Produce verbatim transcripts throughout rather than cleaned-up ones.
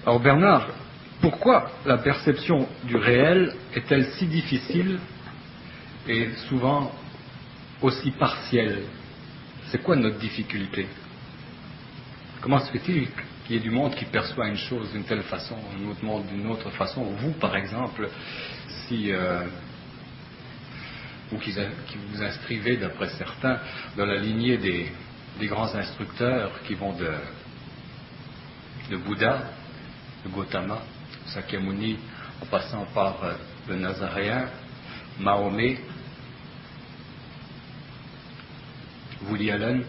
Alors Bernard, pourquoi la perception du réel est-elle si difficile et souvent aussi partielle? C'est quoi notre difficulté? Comment se fait-il qu'il y ait du monde qui perçoit une chose d'une telle façon, un autre monde d'une autre façon? Vous, par exemple, si euh, vous qui, qui vous inscrivez, d'après certains, dans la lignée des, des grands instructeurs qui vont de, de Bouddha, de Gautama, Sakyamuni, en passant par euh, le Nazaréen, Mahomet, Woody Allen.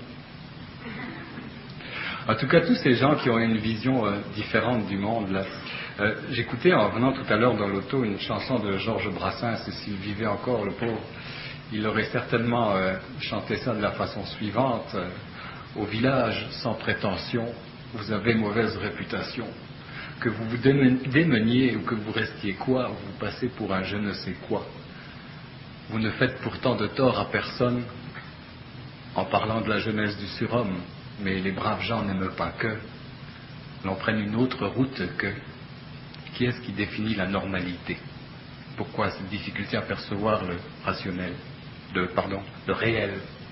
En tout cas, tous ces gens qui ont une vision euh, différente du monde. Là. Euh, j'écoutais en venant tout à l'heure dans l'auto une chanson de Georges Brassens, et s'il vivait encore, le pauvre, il aurait certainement euh, chanté ça de la façon suivante. Euh, au village sans prétention, vous avez mauvaise réputation. Que vous vous démeniez ou que vous restiez quoi, vous passez pour un je ne sais quoi. Vous ne faites pourtant de tort à personne en parlant de la jeunesse du surhomme, mais les braves gens n'aiment pas que l'on prenne une autre route que. Qui est-ce qui définit la normalité? Pourquoi cette difficulté à percevoir le rationnel, le, pardon, le réel?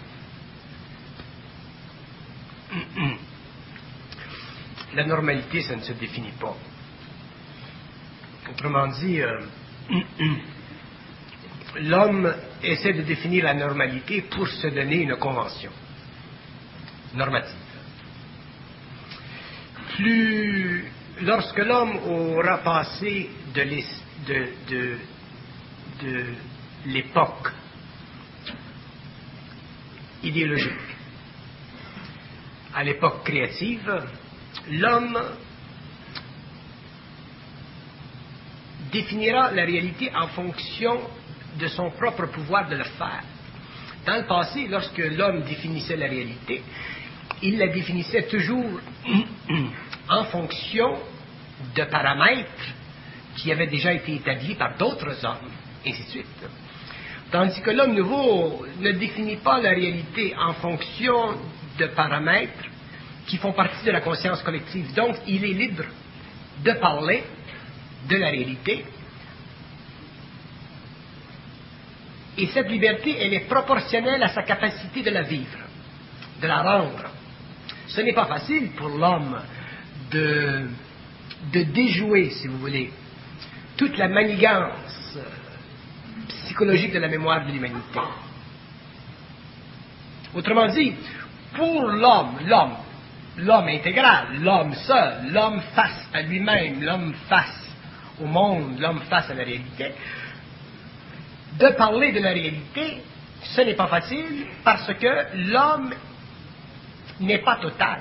La normalité, ça ne se définit pas. Autrement dit, euh, l'homme essaie de définir la normalité pour se donner une convention normative. Plus, lorsque l'homme aura passé de, l'es, de, de, de l'époque idéologique à l'époque créative, l'homme définira la réalité en fonction de son propre pouvoir de le faire. Dans le passé, lorsque l'homme définissait la réalité, il la définissait toujours en fonction de paramètres qui avaient déjà été établis par d'autres hommes, et ainsi de suite. Tandis que l'homme nouveau ne définit pas la réalité en fonction de paramètres qui font partie de la conscience collective. Donc, il est libre de parler de la réalité. Et cette liberté, elle est proportionnelle à sa capacité de la vivre, de la rendre. Ce n'est pas facile pour l'homme de, de déjouer, si vous voulez, toute la manigance psychologique de la mémoire de l'humanité. Autrement dit, pour l'homme, l'homme, l'homme intégral, l'homme seul, l'homme face à lui-même, l'homme face au monde, l'homme face à la réalité, de parler de la réalité, ce n'est pas facile parce que l'homme n'est pas total.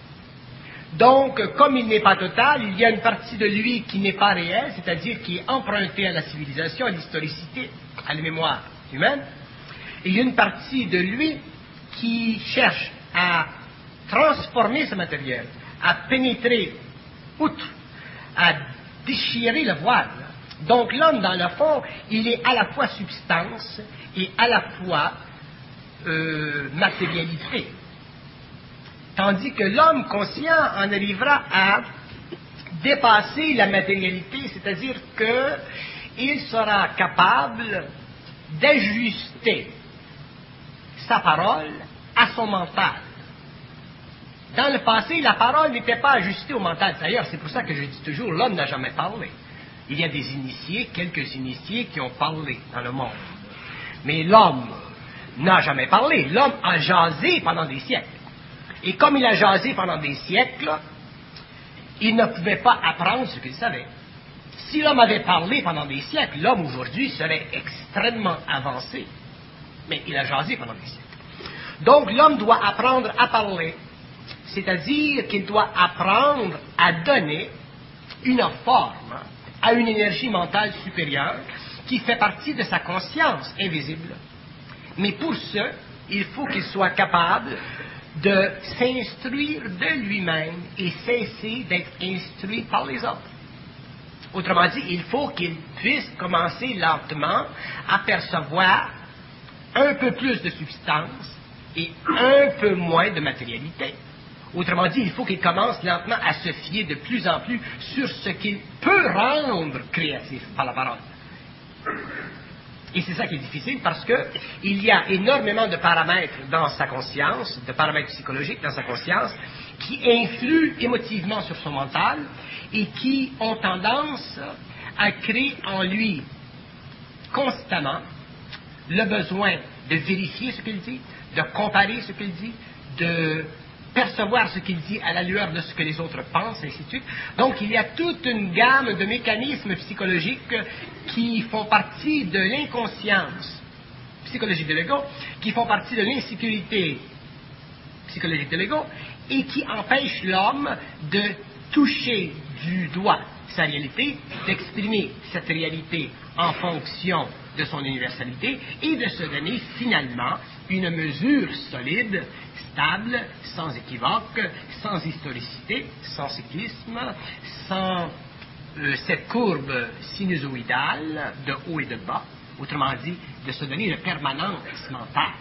Donc, comme il n'est pas total, il y a une partie de lui qui n'est pas réelle, c'est-à-dire qui est empruntée à la civilisation, à l'historicité, à la mémoire humaine, et il y a une partie de lui qui cherche à transformer ce matériel, à pénétrer outre, à déchirer le voile. Donc l'homme, dans le fond, il est à la fois substance et à la fois euh, matérialité. Tandis que l'homme conscient en arrivera à dépasser la matérialité, c'est-à-dire qu'il sera capable d'ajuster sa parole à son mental. Dans le passé, la parole n'était pas ajustée au mental. D'ailleurs, c'est pour ça que je dis toujours, l'homme n'a jamais parlé. Il y a des initiés, quelques initiés qui ont parlé dans le monde. Mais l'homme n'a jamais parlé. L'homme a jasé pendant des siècles. Et comme il a jasé pendant des siècles, il ne pouvait pas apprendre ce qu'il savait. Si l'homme avait parlé pendant des siècles, l'homme aujourd'hui serait extrêmement avancé. Mais il a jasé pendant des siècles. Donc l'homme doit apprendre à parler. C'est-à-dire qu'il doit apprendre à donner une forme à une énergie mentale supérieure qui fait partie de sa conscience invisible. Mais pour ce, il faut qu'il soit capable de s'instruire de lui-même et cesser d'être instruit par les autres. Autrement dit, il faut qu'il puisse commencer lentement à percevoir un peu plus de substance et un peu moins de matérialité. Autrement dit, il faut qu'il commence lentement à se fier de plus en plus sur ce qu'il peut rendre créatif par la parole. Et c'est ça qui est difficile parce que il y a énormément de paramètres dans sa conscience, de paramètres psychologiques dans sa conscience, qui influent émotivement sur son mental et qui ont tendance à créer en lui constamment le besoin de vérifier ce qu'il dit, de comparer ce qu'il dit, de percevoir ce qu'il dit à la lueur de ce que les autres pensent, et ainsi de suite. Donc, il y a toute une gamme de mécanismes psychologiques qui font partie de l'inconscience psychologique de l'ego, qui font partie de l'insécurité psychologique de l'ego, et qui empêchent l'homme de toucher du doigt sa réalité, d'exprimer cette réalité en fonction de son universalité et de se donner finalement une mesure solide, stable, sans équivoque, sans historicité, sans cyclisme, sans euh, cette courbe sinusoïdale de haut et de bas, autrement dit, de se donner une permanence mentale,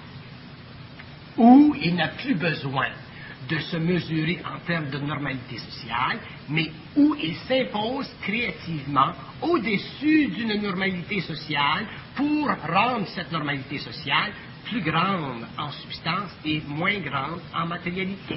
où il n'a plus besoin de se mesurer en termes de normalité sociale, mais où il s'impose créativement au-dessus d'une normalité sociale pour rendre cette normalité sociale plus grande en substance et moins grande en matérialité.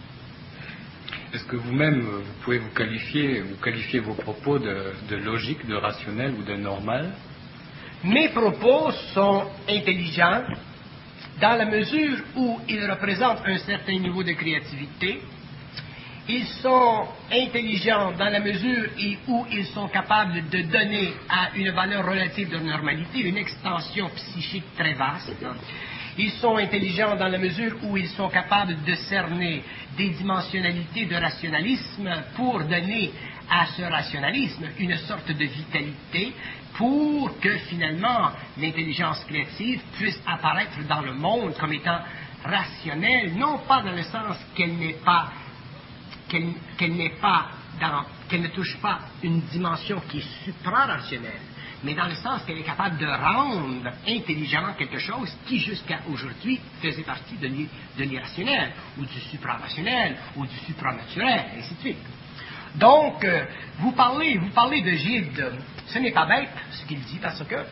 Est-ce que vous-même, vous pouvez vous qualifier, vous qualifier vos propos de, de logique, de rationnel ou de normal? Mes propos sont intelligents dans la mesure où ils représentent un certain niveau de créativité. Ils sont intelligents dans la mesure où ils sont capables de donner à une valeur relative de normalité une extension psychique très vaste. Ils sont intelligents dans la mesure où ils sont capables de cerner des dimensionnalités de rationalisme pour donner à ce rationalisme une sorte de vitalité pour que finalement l'intelligence créative puisse apparaître dans le monde comme étant rationnelle, non pas dans le sens qu'elle n'est pas qu'elle, qu'elle n'est pas dans, qu'elle ne touche pas une dimension qui est supra-rationnelle, mais dans le sens qu'elle est capable de rendre intelligent quelque chose qui jusqu'à aujourd'hui faisait partie de, de l'irrationnel, ou du supra-rationnel, ou du supranaturel, et ainsi de suite. Donc, euh, vous parlez, vous parlez de Gide, ce n'est pas bête ce qu'il dit, parce que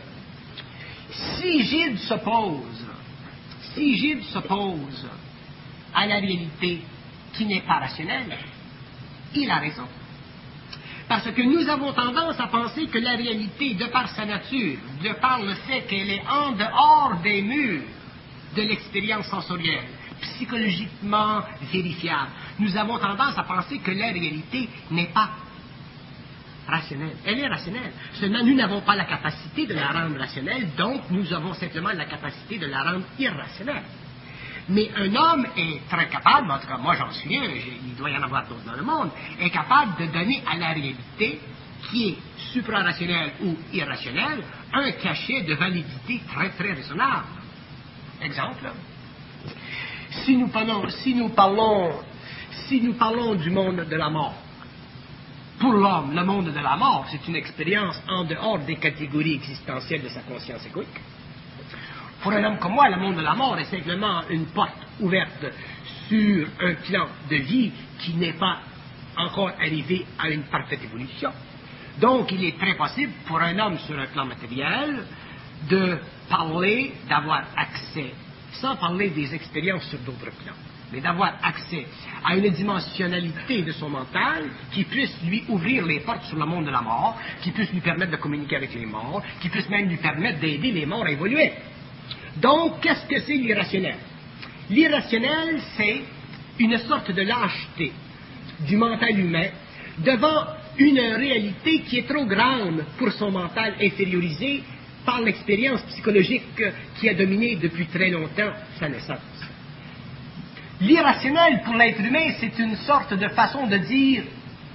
si Gide s'oppose, si Gide s'oppose à la réalité qui n'est pas rationnelle, il a raison. Parce que nous avons tendance à penser que la réalité, de par sa nature, de par le fait qu'elle est en dehors des murs de l'expérience sensorielle, psychologiquement vérifiable, nous avons tendance à penser que la réalité n'est pas rationnelle. Elle est rationnelle. Seulement, nous n'avons pas la capacité de la rendre rationnelle, donc nous avons simplement la capacité de la rendre irrationnelle. Mais un homme est très capable, en tout cas moi j'en suis un, il doit y en avoir d'autres dans le monde, est capable de donner à la réalité, qui est suprarationnelle ou irrationnelle, un cachet de validité très très raisonnable. Exemple, si nous parlons, si nous parlons, si nous parlons du monde de la mort, pour l'homme, le monde de la mort, c'est une expérience en dehors des catégories existentielles de sa conscience égoïque. Pour un homme comme moi, le monde de la mort est simplement une porte ouverte sur un plan de vie qui n'est pas encore arrivé à une parfaite évolution. Donc, il est très possible pour un homme sur un plan matériel de parler, d'avoir accès, sans parler des expériences sur d'autres plans, mais d'avoir accès à une dimensionnalité de son mental qui puisse lui ouvrir les portes sur le monde de la mort, qui puisse lui permettre de communiquer avec les morts, qui puisse même lui permettre d'aider les morts à évoluer. Donc, qu'est-ce que c'est l'irrationnel? L'irrationnel, c'est une sorte de lâcheté du mental humain devant une réalité qui est trop grande pour son mental infériorisé par l'expérience psychologique qui a dominé depuis très longtemps sa naissance. L'irrationnel pour l'être humain, c'est une sorte de façon de dire,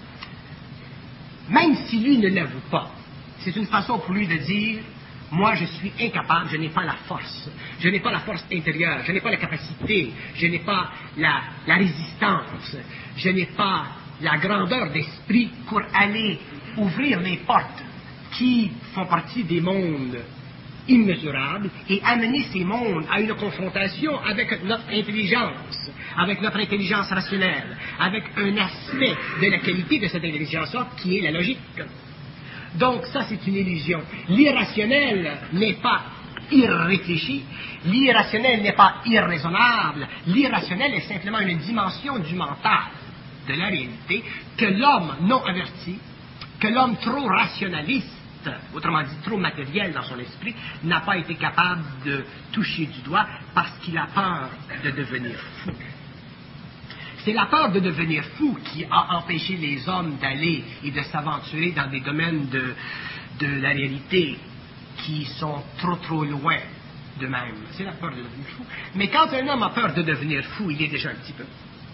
même si lui ne l'avoue pas, c'est une façon pour lui de dire, moi, je suis incapable, je n'ai pas la force, je n'ai pas la force intérieure, je n'ai pas la capacité, je n'ai pas la, la résistance, je n'ai pas la grandeur d'esprit pour aller ouvrir les portes qui font partie des mondes immesurable et amener ces mondes à une confrontation avec notre intelligence, avec notre intelligence rationnelle, avec un aspect de la qualité de cette intelligence-là qui est la logique. Donc ça, c'est une illusion. L'irrationnel n'est pas irréfléchi, l'irrationnel n'est pas irraisonnable, l'irrationnel est simplement une dimension du mental, de la réalité, que l'homme non averti, que l'homme trop rationaliste, autrement dit trop matériel dans son esprit, n'a pas été capable de toucher du doigt parce qu'il a peur de devenir fou. C'est la peur de devenir fou qui a empêché les hommes d'aller et de s'aventurer dans des domaines de, de la réalité qui sont trop trop loin d'eux-mêmes. C'est la peur de devenir fou. Mais quand un homme a peur de devenir fou, il est déjà un petit peu.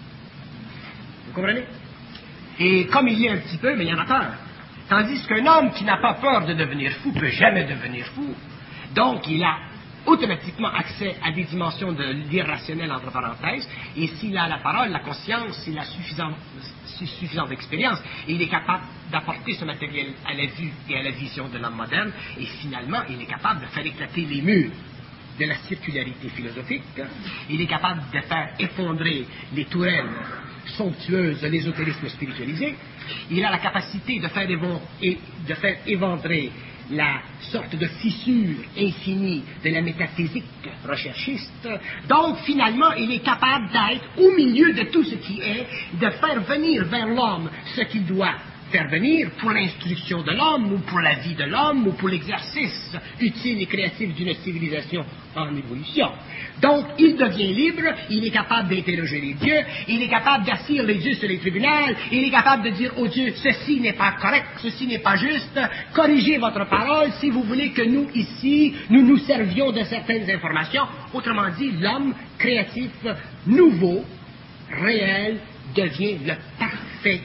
Vous comprenez? Et comme il y est un petit peu, mais il y en a peur. Tandis qu'un homme qui n'a pas peur de devenir fou ne peut jamais devenir fou. Donc, il a automatiquement accès à des dimensions de l'irrationnel, entre parenthèses, et s'il a la parole, la conscience, s'il a suffisante, suffisante expérience, et il est capable d'apporter ce matériel à la vue et à la vision de l'homme moderne, et finalement, il est capable de faire éclater les murs de la circularité philosophique, il est capable de faire effondrer les tourelles somptueuses de l'ésotérisme spiritualisé, il a la capacité de faire, évon- et de faire éventrer la sorte de fissure infinie de la métaphysique recherchiste. Donc, finalement, il est capable d'être au milieu de tout ce qui est, de faire venir vers l'homme ce qu'il doit faire venir pour l'instruction de l'homme, ou pour la vie de l'homme, ou pour l'exercice utile et créatif d'une civilisation en évolution. Donc, il devient libre, il est capable d'interroger les dieux, il est capable d'assir les dieux sur les tribunaux, il est capable de dire aux dieux, ceci n'est pas correct, ceci n'est pas juste, corrigez votre parole si vous voulez que nous, ici, nous nous servions de certaines informations. Autrement dit, l'homme créatif, nouveau, réel, devient le parfait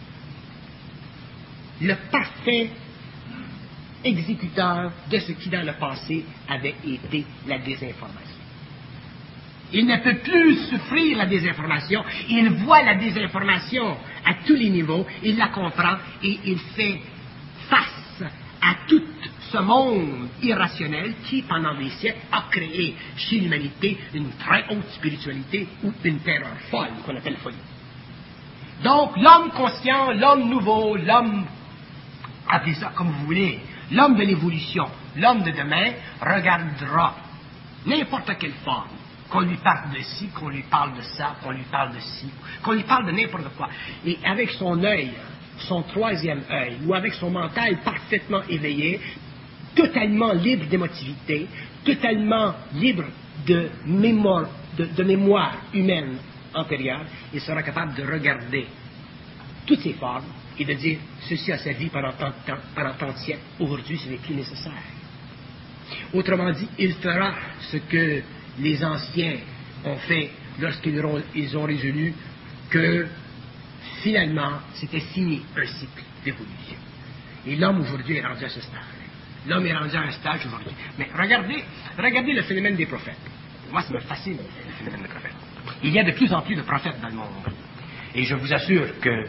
le parfait exécuteur de ce qui dans le passé avait été la désinformation. Il ne peut plus souffrir la désinformation, il voit la désinformation à tous les niveaux, il la comprend et il fait face à tout ce monde irrationnel qui, pendant des siècles, a créé chez l'humanité une très haute spiritualité ou une terreur folle, qu'on appelle folie. Donc, l'homme conscient, l'homme nouveau, l'homme appelez ça comme vous voulez, l'homme de l'évolution, l'homme de demain, regardera n'importe quelle forme, qu'on lui parle de ci, qu'on lui parle de ça, qu'on lui parle de ci, qu'on lui parle de n'importe quoi. Et avec son œil, son troisième œil, ou avec son mental parfaitement éveillé, totalement libre d'émotivité, totalement libre de mémoire, de, de mémoire humaine antérieure, il sera capable de regarder toutes ces formes et de dire, ceci a servi pendant tant de temps, pendant tant de siècles, aujourd'hui ce n'est plus nécessaire. Autrement dit, il fera ce que les anciens ont fait lorsqu'ils ont, ils ont résolu que finalement c'était fini un cycle d'évolution. Et l'homme aujourd'hui est rendu à ce stade. L'homme est rendu à un stage aujourd'hui. Mais regardez, regardez le phénomène des prophètes. Moi, ça me fascine, le phénomène des prophètes. Il y a de plus en plus de prophètes dans le monde. Et je vous assure que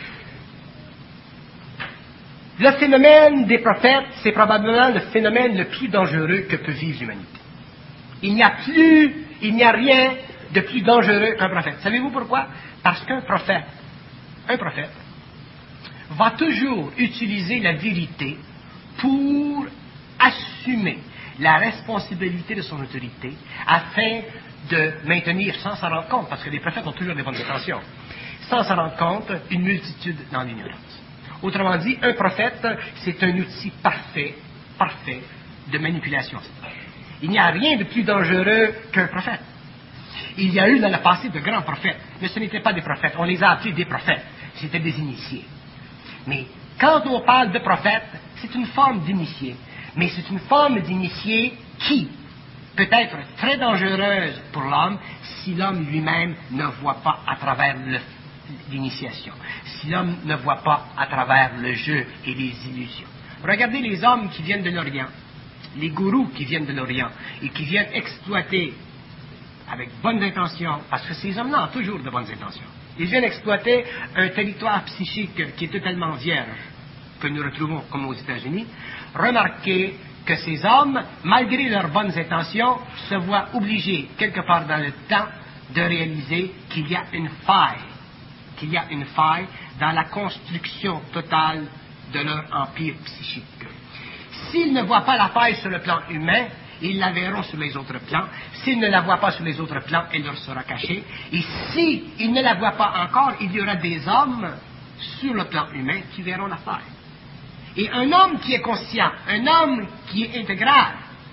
le phénomène des prophètes, c'est probablement le phénomène le plus dangereux que peut vivre l'humanité. Il n'y a plus, il n'y a rien de plus dangereux qu'un prophète. Savez-vous pourquoi? Parce qu'un prophète, un prophète, va toujours utiliser la vérité pour assumer la responsabilité de son autorité afin de maintenir, sans s'en rendre compte, parce que les prophètes ont toujours des bonnes intentions, sans s'en rendre compte, une multitude dans l'ignorance. Autrement dit, un prophète, c'est un outil parfait, parfait de manipulation. Il n'y a rien de plus dangereux qu'un prophète. Il y a eu dans le passé de grands prophètes, mais ce n'étaient pas des prophètes. On les a appelés des prophètes. C'était des initiés. Mais quand on parle de prophète, c'est une forme d'initié. Mais c'est une forme d'initié qui peut être très dangereuse pour l'homme si l'homme lui-même ne voit pas à travers le l'initiation, si l'homme ne voit pas à travers le jeu et les illusions. Regardez les hommes qui viennent de l'Orient, les gourous qui viennent de l'Orient et qui viennent exploiter avec bonnes intentions, parce que ces hommes-là ont toujours de bonnes intentions. Ils viennent exploiter un territoire psychique qui est totalement vierge, que nous retrouvons comme aux États-Unis. Remarquez que ces hommes, malgré leurs bonnes intentions, se voient obligés, quelque part dans le temps, de réaliser qu'il y a une faille, qu'il y a une faille dans la construction totale de leur empire psychique. S'ils ne voient pas la faille sur le plan humain, ils la verront sur les autres plans. S'ils ne la voient pas sur les autres plans, elle leur sera cachée. Et s'ils ne la voient pas encore, il y aura des hommes sur le plan humain qui verront la faille. Et un homme qui est conscient, un homme qui est intégral,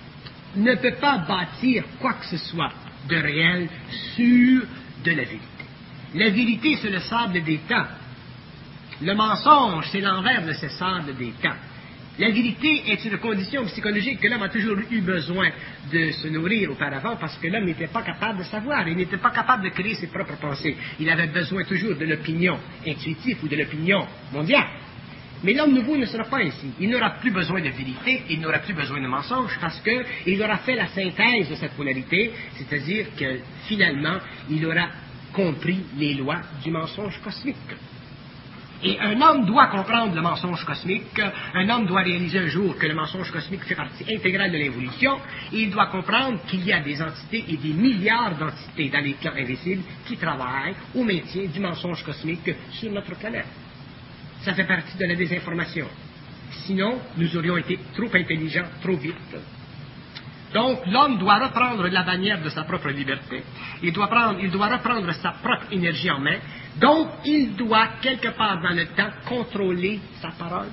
ne peut pas bâtir quoi que ce soit de réel sur de la vérité. La vérité, c'est le sable des temps. Le mensonge, c'est l'envers de ce sable des temps. La vérité est une condition psychologique que l'homme a toujours eu besoin de se nourrir auparavant parce que l'homme n'était pas capable de savoir, il n'était pas capable de créer ses propres pensées. Il avait besoin toujours de l'opinion intuitive ou de l'opinion mondiale. Mais l'homme nouveau ne sera pas ainsi. Il n'aura plus besoin de vérité, il n'aura plus besoin de mensonge parce qu'il aura fait la synthèse de cette polarité, c'est-à-dire que finalement, il aura compris les lois du mensonge cosmique. Et un homme doit comprendre le mensonge cosmique, un homme doit réaliser un jour que le mensonge cosmique fait partie intégrale de l'évolution, et il doit comprendre qu'il y a des entités et des milliards d'entités dans les plans invisibles qui travaillent au maintien du mensonge cosmique sur notre planète. Ça fait partie de la désinformation. Sinon, nous aurions été trop intelligents, trop vite. Donc, l'homme doit reprendre la bannière de sa propre liberté. Il doit, prendre, il doit reprendre sa propre énergie en main. Donc, il doit, quelque part dans le temps, contrôler sa parole.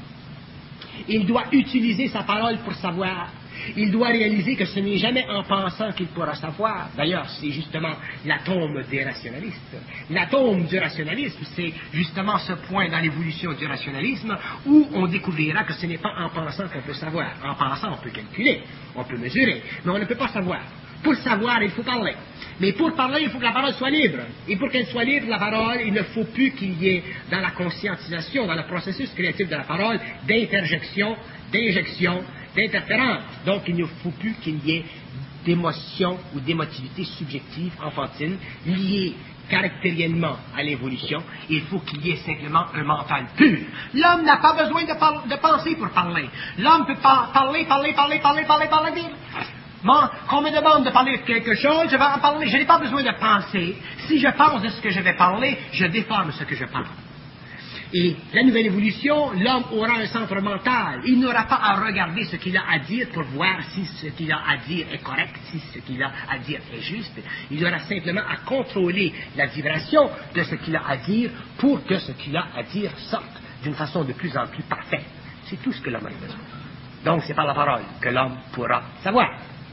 Il doit utiliser sa parole pour savoir. Il doit réaliser que ce n'est jamais en pensant qu'il pourra savoir. D'ailleurs, c'est justement l'atome des rationalistes. L'atome du rationalisme, c'est justement ce point dans l'évolution du rationalisme où on découvrira que ce n'est pas en pensant qu'on peut savoir. En pensant, on peut calculer, on peut mesurer, mais on ne peut pas savoir. Pour savoir, il faut parler. Mais pour parler, il faut que la parole soit libre. Et pour qu'elle soit libre, la parole, il ne faut plus qu'il y ait dans la conscientisation, dans le processus créatif de la parole, d'interjection, d'injection, d'interférence. Donc, il ne faut plus qu'il y ait d'émotion ou d'émotivité subjective, enfantine, liée caractériellement à l'évolution. Il faut qu'il y ait simplement un mental pur. L'homme n'a pas besoin de, par- de penser pour parler. L'homme peut par- parler, parler, parler, parler, parler, parler, parler. Bon, qu'on me demande de parler de quelque chose, je vais en parler. Je n'ai pas besoin de penser. Si je pense de ce que je vais parler, je déforme ce que je parle. Et la nouvelle évolution, l'homme aura un centre mental. Il n'aura pas à regarder ce qu'il a à dire pour voir si ce qu'il a à dire est correct, si ce qu'il a à dire est juste. Il aura simplement à contrôler la vibration de ce qu'il a à dire pour que ce qu'il a à dire sorte d'une façon de plus en plus parfaite. C'est tout ce que l'homme a besoin. Donc, c'est par la parole que l'homme pourra savoir.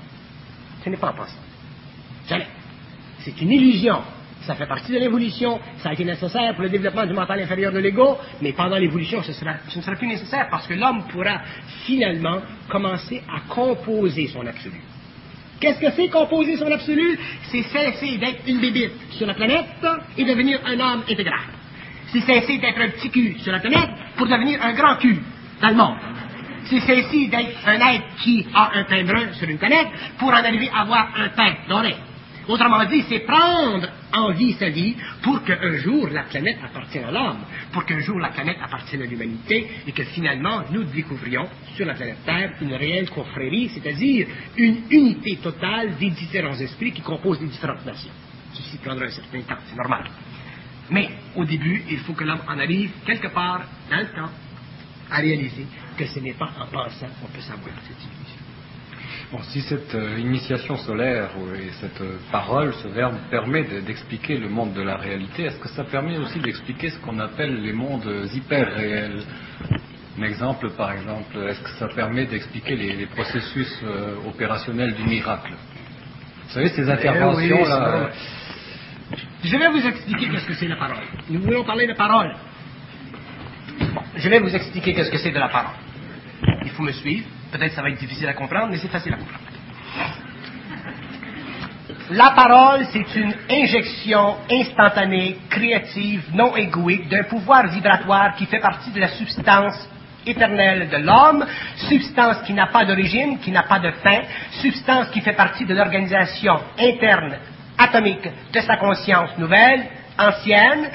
Ce n'est pas en pensant. Jamais. C'est une illusion. Ça fait partie de l'évolution. Ça a été nécessaire pour le développement du mental inférieur de l'ego, mais pendant l'évolution, ce, sera, ce ne sera plus nécessaire parce que l'homme pourra finalement commencer à composer son absolu. Qu'est-ce que c'est composer son absolu? C'est cesser d'être une bébite sur la planète et devenir un homme intégral. C'est cesser d'être un petit cul sur la planète pour devenir un grand cul dans le monde. C'est cesser d'être un être qui a un pain brun sur une planète pour en arriver à avoir un pain doré. Autrement dit, c'est prendre en vie sa vie pour qu'un jour la planète appartienne à l'homme, pour qu'un jour la planète appartienne à l'humanité et que finalement nous découvrions sur la planète Terre une réelle confrérie, c'est-à-dire une unité totale des différents esprits qui composent les différentes nations. Ceci prendra un certain temps, c'est normal. Mais au début, il faut que l'homme en arrive quelque part dans le temps à réaliser que ce n'est pas en pensant qu'on peut savoir cette illusion. Bon, si cette euh, initiation solaire et cette euh, parole, ce verbe, permet de, d'expliquer le monde de la réalité, est-ce que ça permet aussi d'expliquer ce qu'on appelle les mondes hyper-réels? Un exemple, par exemple, est-ce que ça permet d'expliquer les, les processus euh, opérationnels du miracle? Vous savez, ces interventions-là... Eh oui, je vais vous expliquer qu'est-ce que c'est la parole. Nous voulons parler de parole. Bon, je vais vous expliquer qu'est-ce que c'est de la parole. Il faut me suivre. Peut-être que ça va être difficile à comprendre, mais c'est facile à comprendre. La parole, c'est une injection instantanée, créative, non égoïque, d'un pouvoir vibratoire qui fait partie de la substance éternelle de l'homme, substance qui n'a pas d'origine, qui n'a pas de fin, substance qui fait partie de l'organisation interne, atomique, de sa conscience nouvelle, ancienne,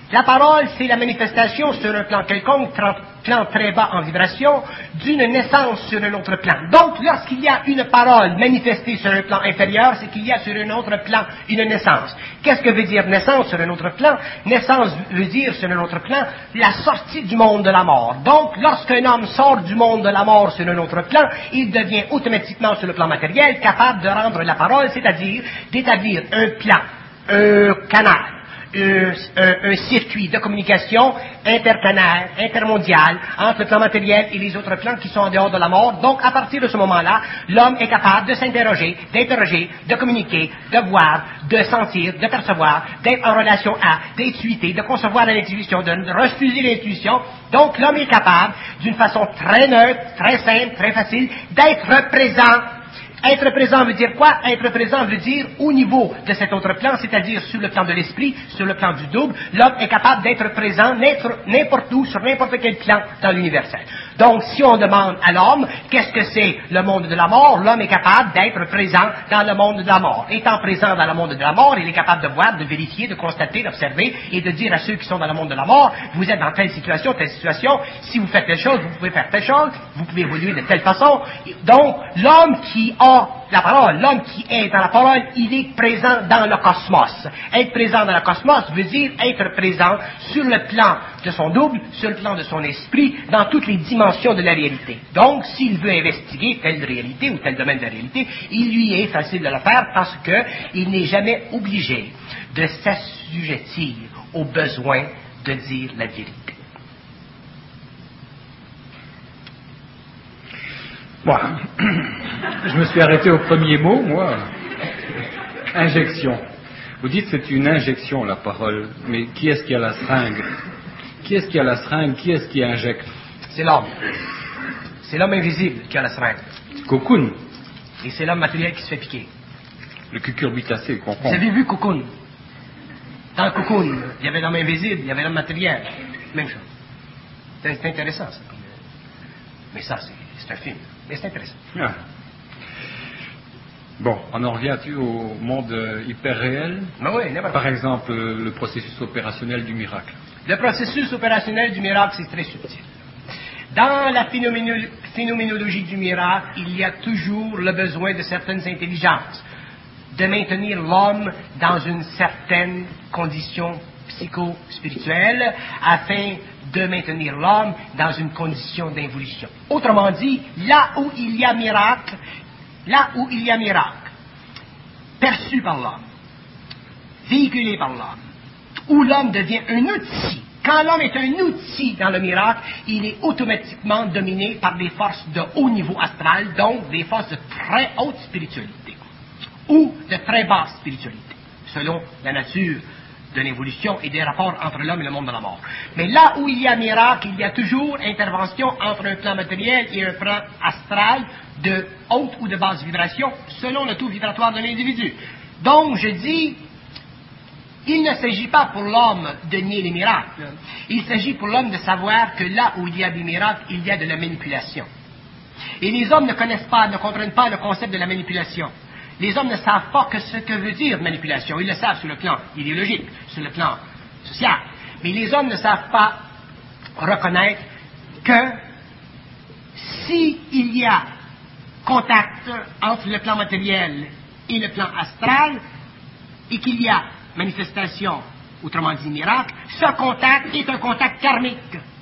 La parole, c'est la manifestation sur un plan quelconque, plan très bas en vibration, d'une naissance sur un autre plan. Donc, lorsqu'il y a une parole manifestée sur un plan inférieur, c'est qu'il y a sur un autre plan une naissance. Qu'est-ce que veut dire naissance sur un autre plan? Naissance veut dire sur un autre plan la sortie du monde de la mort. Donc, lorsqu'un homme sort du monde de la mort sur un autre plan, il devient automatiquement sur le plan matériel capable de rendre la parole, c'est-à-dire d'établir un plan, un canal, Un, un, un circuit de communication intercanaire, intermondial, entre le plan matériel et les autres plans qui sont en dehors de la mort. Donc, à partir de ce moment-là, l'homme est capable de s'interroger, d'interroger, de communiquer, de voir, de sentir, de percevoir, d'être en relation à, d'intuiter, de concevoir l'intuition, de refuser l'intuition. Donc, l'homme est capable, d'une façon très neutre, très simple, très facile, d'être présent. Être présent veut dire quoi? Être présent veut dire au niveau de cet autre plan, c'est-à-dire sur le plan de l'esprit, sur le plan du double, l'homme est capable d'être présent n'importe où, sur n'importe quel plan dans l'universel. Donc, si on demande à l'homme qu'est-ce que c'est le monde de la mort, l'homme est capable d'être présent dans le monde de la mort. Étant présent dans le monde de la mort, il est capable de voir, de vérifier, de constater, d'observer et de dire à ceux qui sont dans le monde de la mort, vous êtes dans telle situation, telle situation, si vous faites telle chose, vous pouvez faire telle chose, vous pouvez évoluer de telle façon. Donc, l'homme qui a la parole, l'homme qui est dans la parole, il est présent dans le cosmos. Être présent dans le cosmos veut dire être présent sur le plan de son double, sur le plan de son esprit, dans toutes les dimensions de la réalité. Donc, s'il veut investiguer telle réalité ou tel domaine de la réalité, il lui est facile de le faire parce qu'il n'est jamais obligé de s'assujettir au besoin de dire la vérité. Bon, je me suis arrêté au premier mot, moi. Injection. Vous dites que c'est une injection, la parole, mais qui est-ce qui a la seringue? Qui est-ce qui a la seringue? Qui est-ce qui injecte? C'est l'homme. C'est l'homme invisible qui a la seringue. Cocoon. Et c'est l'homme matériel qui se fait piquer. Le cucurbitacé, comprends. Vous avez vu Cocoon? Dans le Cocoon, il y avait l'homme invisible, il y avait l'homme matériel. Même chose. C'est, c'est intéressant, ça. Mais ça, c'est, c'est un film. Mais c'est intéressant. Ah. Bon, on en revient au monde hyper réel. Mais oui, n'importe. Par exemple, le processus opérationnel du miracle. Le processus opérationnel du miracle, c'est très subtil. Dans la phénoméno- phénoménologie du miracle, il y a toujours le besoin de certaines intelligences, de maintenir l'homme dans une certaine condition psycho-spirituelle, afin de maintenir l'homme dans une condition d'involution. Autrement dit, là où il y a miracle, là où il y a miracle, perçu par l'homme, véhiculé par l'homme, où l'homme devient un outil. Quand l'homme est un outil dans le miracle, il est automatiquement dominé par des forces de haut niveau astral, donc des forces de très haute spiritualité, ou de très basse spiritualité, selon la nature de l'évolution et des rapports entre l'homme et le monde de la mort. Mais là où il y a miracle, il y a toujours intervention entre un plan matériel et un plan astral de haute ou de basse vibration, selon le taux vibratoire de l'individu. Donc, je dis, il ne s'agit pas pour l'homme de nier les miracles. Il s'agit pour l'homme de savoir que là où il y a des miracles, il y a de la manipulation. Et les hommes ne connaissent pas, ne comprennent pas le concept de la manipulation. Les hommes ne savent pas que ce que veut dire manipulation. Ils le savent sur le plan idéologique, sur le plan social. Mais les hommes ne savent pas reconnaître que s'il y a contact entre le plan matériel et le plan astral, et qu'il y a manifestation, autrement dit miracle, ce contact est un contact karmique.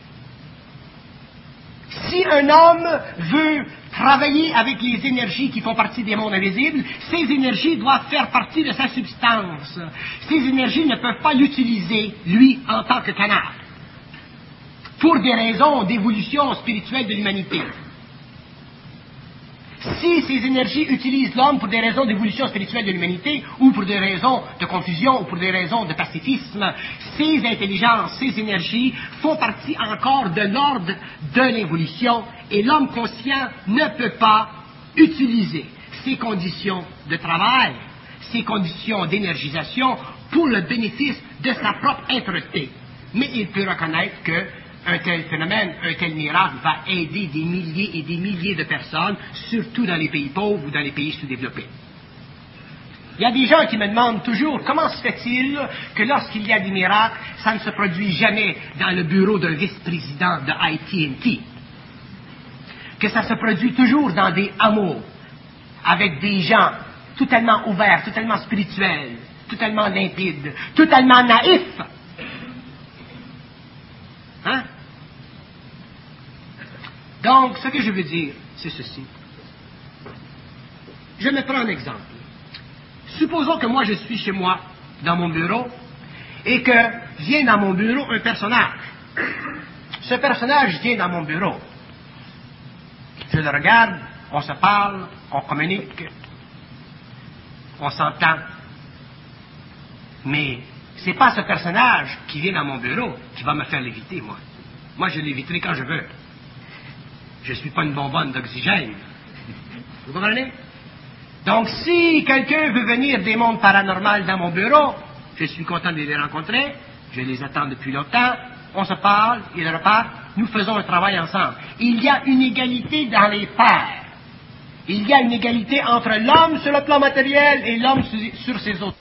Si un homme veut travailler avec les énergies qui font partie des mondes invisibles, ces énergies doivent faire partie de sa substance. Ces énergies ne peuvent pas l'utiliser, lui, en tant que canal, pour des raisons d'évolution spirituelle de l'humanité. Si ces énergies utilisent l'homme pour des raisons d'évolution spirituelle de l'humanité, ou pour des raisons de confusion, ou pour des raisons de pacifisme, ces intelligences, ces énergies font partie encore de l'ordre de l'évolution, et l'homme conscient ne peut pas utiliser ces conditions de travail, ces conditions d'énergisation pour le bénéfice de sa propre êtreté. Mais il peut reconnaître que un tel phénomène, un tel miracle va aider des milliers et des milliers de personnes, surtout dans les pays pauvres ou dans les pays sous-développés. Il y a des gens qui me demandent toujours comment se fait-il que lorsqu'il y a des miracles, ça ne se produit jamais dans le bureau d'un vice-président de A T and T. Que ça se produit toujours dans des hameaux, avec des gens totalement ouverts, totalement spirituels, totalement limpides, totalement naïfs. Hein? Donc, ce que je veux dire, c'est ceci. Je me prends un exemple. Supposons que moi, je suis chez moi, dans mon bureau, et que vient dans mon bureau un personnage. Ce personnage vient dans mon bureau. Je le regarde, on se parle, on communique, on s'entend. Mais c'est pas ce personnage qui vient dans mon bureau qui va me faire l'éviter, moi. Moi, je l'éviterai quand je veux. Je ne suis pas une bonbonne d'oxygène. Vous comprenez? Donc, si quelqu'un veut venir des mondes paranormaux dans mon bureau, je suis content de les rencontrer, je les attends depuis longtemps, on se parle, ils repartent, nous faisons un travail ensemble. Il y a une égalité dans les pairs. Il y a une égalité entre l'homme sur le plan matériel et l'homme sur ses autres.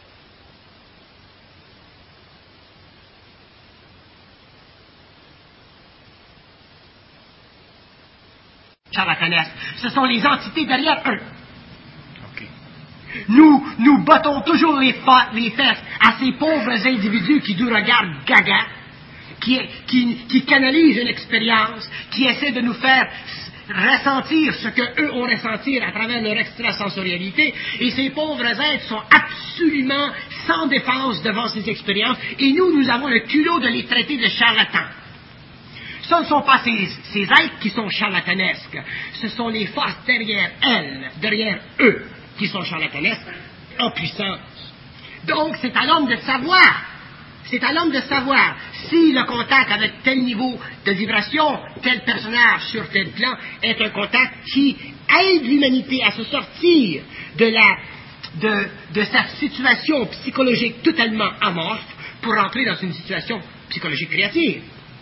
Charlatanesque. Ce sont les entités derrière eux. Okay. Nous, nous battons toujours les, fa- les fesses à ces pauvres individus qui nous regardent gaga, qui, qui, qui canalisent une expérience, qui essaient de nous faire ressentir ce qu'eux ont ressenti à travers leur extrasensorialité, et ces pauvres êtres sont absolument sans défense devant ces expériences, et nous, nous avons le culot de les traiter de charlatans. Ce ne sont pas ces, ces êtres qui sont charlatanesques, ce sont les forces derrière elles, derrière eux, qui sont charlatanesques en puissance. Donc, c'est à l'homme de savoir, c'est à l'homme de savoir si le contact avec tel niveau de vibration, tel personnage sur tel plan, est un contact qui aide l'humanité à se sortir de, la, de, de sa situation psychologique totalement amorphe pour entrer dans une situation psychologique créative.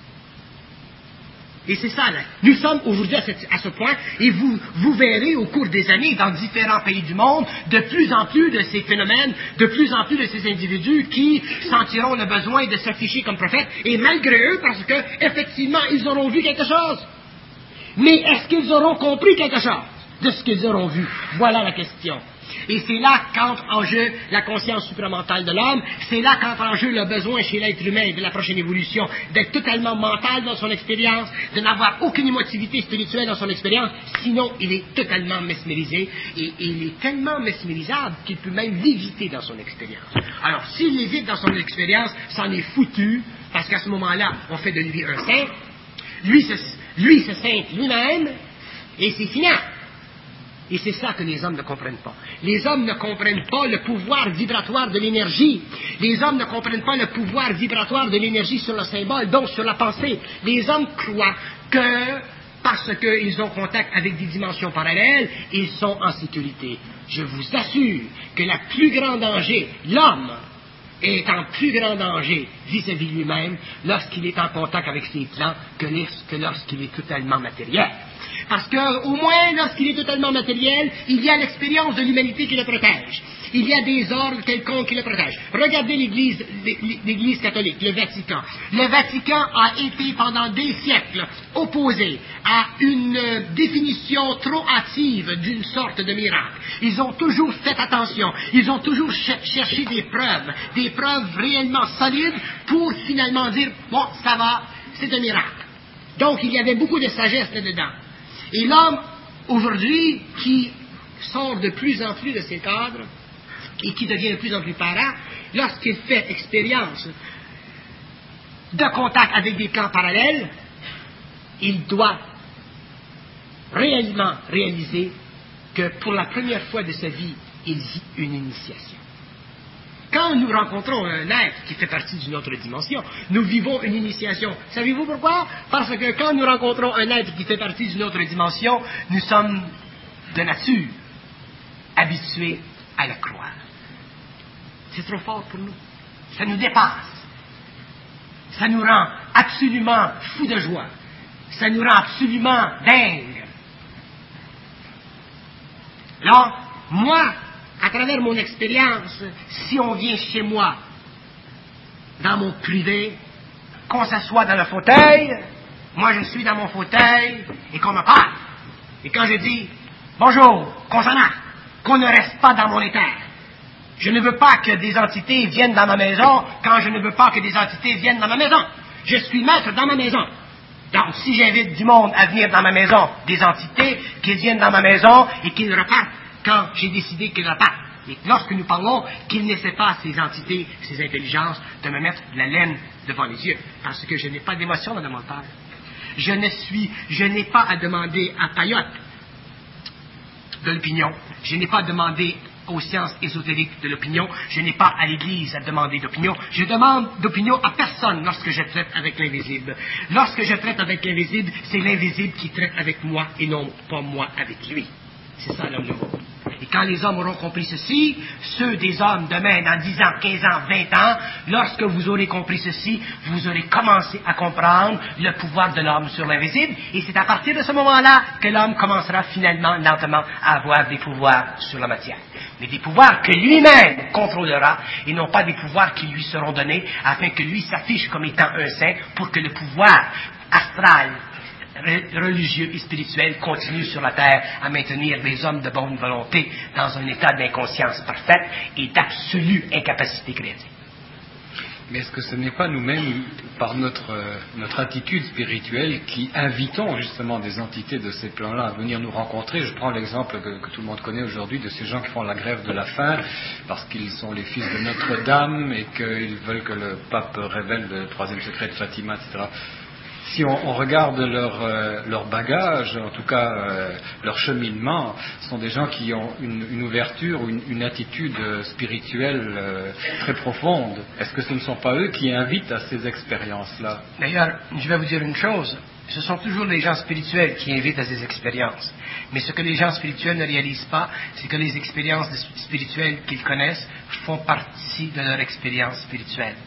Et c'est ça, là. Nous sommes aujourd'hui à, cette, à ce point, et vous, vous verrez au cours des années, dans différents pays du monde, de plus en plus de ces phénomènes, de plus en plus de ces individus qui sentiront le besoin de s'afficher comme prophètes, et malgré eux, parce que, effectivement, ils auront vu quelque chose. Mais est-ce qu'ils auront compris quelque chose de ce qu'ils auront vu? Voilà la question. Et c'est là qu'entre en jeu la conscience supramentale de l'homme, c'est là qu'entre en jeu le besoin chez l'être humain de la prochaine évolution, d'être totalement mental dans son expérience, de n'avoir aucune émotivité spirituelle dans son expérience, sinon il est totalement mesmérisé, et, et il est tellement mesmérisable qu'il peut même l'éviter dans son expérience. Alors s'il l'évite dans son expérience, c'en est foutu, parce qu'à ce moment-là, on fait de lui un saint, lui se, lui se sainte lui-même, et c'est final. Et c'est ça que les hommes ne comprennent pas. Les hommes ne comprennent pas le pouvoir vibratoire de l'énergie. Les hommes ne comprennent pas le pouvoir vibratoire de l'énergie sur le symbole, donc sur la pensée. Les hommes croient que, parce qu'ils ont contact avec des dimensions parallèles, ils sont en sécurité. Je vous assure que le plus grand danger, l'homme, est en plus grand danger vis-à-vis lui-même lorsqu'il est en contact avec ses plans que lorsqu'il est totalement matériel. Parce qu'au moins, lorsqu'il est totalement matériel, il y a l'expérience de l'humanité qui le protège. Il y a des ordres quelconques qui le protègent. Regardez l'Église, l'Église catholique, le Vatican. Le Vatican a été pendant des siècles opposé à une définition trop hâtive d'une sorte de miracle. Ils ont toujours fait attention. Ils ont toujours ch- cherché des preuves, des preuves réellement solides pour finalement dire, bon, ça va, c'est un miracle. Donc, il y avait beaucoup de sagesse là-dedans. Et l'homme, aujourd'hui, qui sort de plus en plus de ses cadres et qui devient de plus en plus parent, lorsqu'il fait expérience de contact avec des plans parallèles, il doit réellement réaliser que pour la première fois de sa vie, il vit une initiation. Quand nous rencontrons un être qui fait partie d'une autre dimension, nous vivons une initiation. Savez-vous pourquoi? Parce que quand nous rencontrons un être qui fait partie d'une autre dimension, nous sommes de nature habitués à le croire. C'est trop fort pour nous. Ça nous dépasse. Ça nous rend absolument fous de joie. Ça nous rend absolument dingues. Alors, moi, à travers mon expérience, si on vient chez moi, dans mon privé, qu'on s'assoit dans le fauteuil, moi je suis dans mon fauteuil, et qu'on me parle. Et quand je dis « Bonjour, qu'on s'en a, qu'on ne reste pas dans mon éther. Je ne veux pas que des entités viennent dans ma maison quand je ne veux pas que des entités viennent dans ma maison. Je suis maître dans ma maison. Donc, si j'invite du monde à venir dans ma maison, des entités, qu'ils viennent dans ma maison et qu'ils repartent quand j'ai décidé qu'ils repartent. Et lorsque nous parlons, qu'ils n'essaient pas, ces entités, ces intelligences, de me mettre de la laine devant les yeux, parce que je n'ai pas d'émotion dans mon père. Je ne suis, je n'ai pas à demander à Payotte de l'opinion. Je n'ai pas à demander aux sciences ésotériques de l'opinion. Je n'ai pas à l'Église à demander d'opinion. Je demande d'opinion à personne lorsque je traite avec l'invisible. Lorsque je traite avec l'invisible, c'est l'invisible qui traite avec moi et non pas moi avec lui. C'est ça l'homme nouveau. Et quand les hommes auront compris ceci, ceux des hommes demain, dans dix ans, quinze ans, vingt ans, lorsque vous aurez compris ceci, vous aurez commencé à comprendre le pouvoir de l'homme sur l'invisible, et c'est à partir de ce moment-là que l'homme commencera finalement, lentement, à avoir des pouvoirs sur la matière. Mais des pouvoirs que lui-même contrôlera, et non pas des pouvoirs qui lui seront donnés, afin que lui s'affiche comme étant un saint, pour que le pouvoir astral, religieux et spirituel continue sur la terre à maintenir les hommes de bonne volonté dans un état d'inconscience parfaite et d'absolue incapacité créative. Mais est-ce que ce n'est pas nous-mêmes, par notre, euh, notre attitude spirituelle, qui invitons justement des entités de ces plans-là à venir nous rencontrer? Je prends l'exemple que, que tout le monde connaît aujourd'hui de ces gens qui font la grève de la faim parce qu'ils sont les fils de Notre-Dame et qu'ils veulent que le pape révèle le troisième secret de Fatima, et cetera. Si on, on regarde leur, euh, leur bagage, en tout cas euh, leur cheminement, ce sont des gens qui ont une, une ouverture ou une, une attitude euh, spirituelle euh, très profonde. Est-ce que ce ne sont pas eux qui invitent à ces expériences-là? D'ailleurs, je vais vous dire une chose, ce sont toujours les gens spirituels qui invitent à ces expériences. Mais ce que les gens spirituels ne réalisent pas, c'est que les expériences spirituelles qu'ils connaissent font partie de leur expérience spirituelle.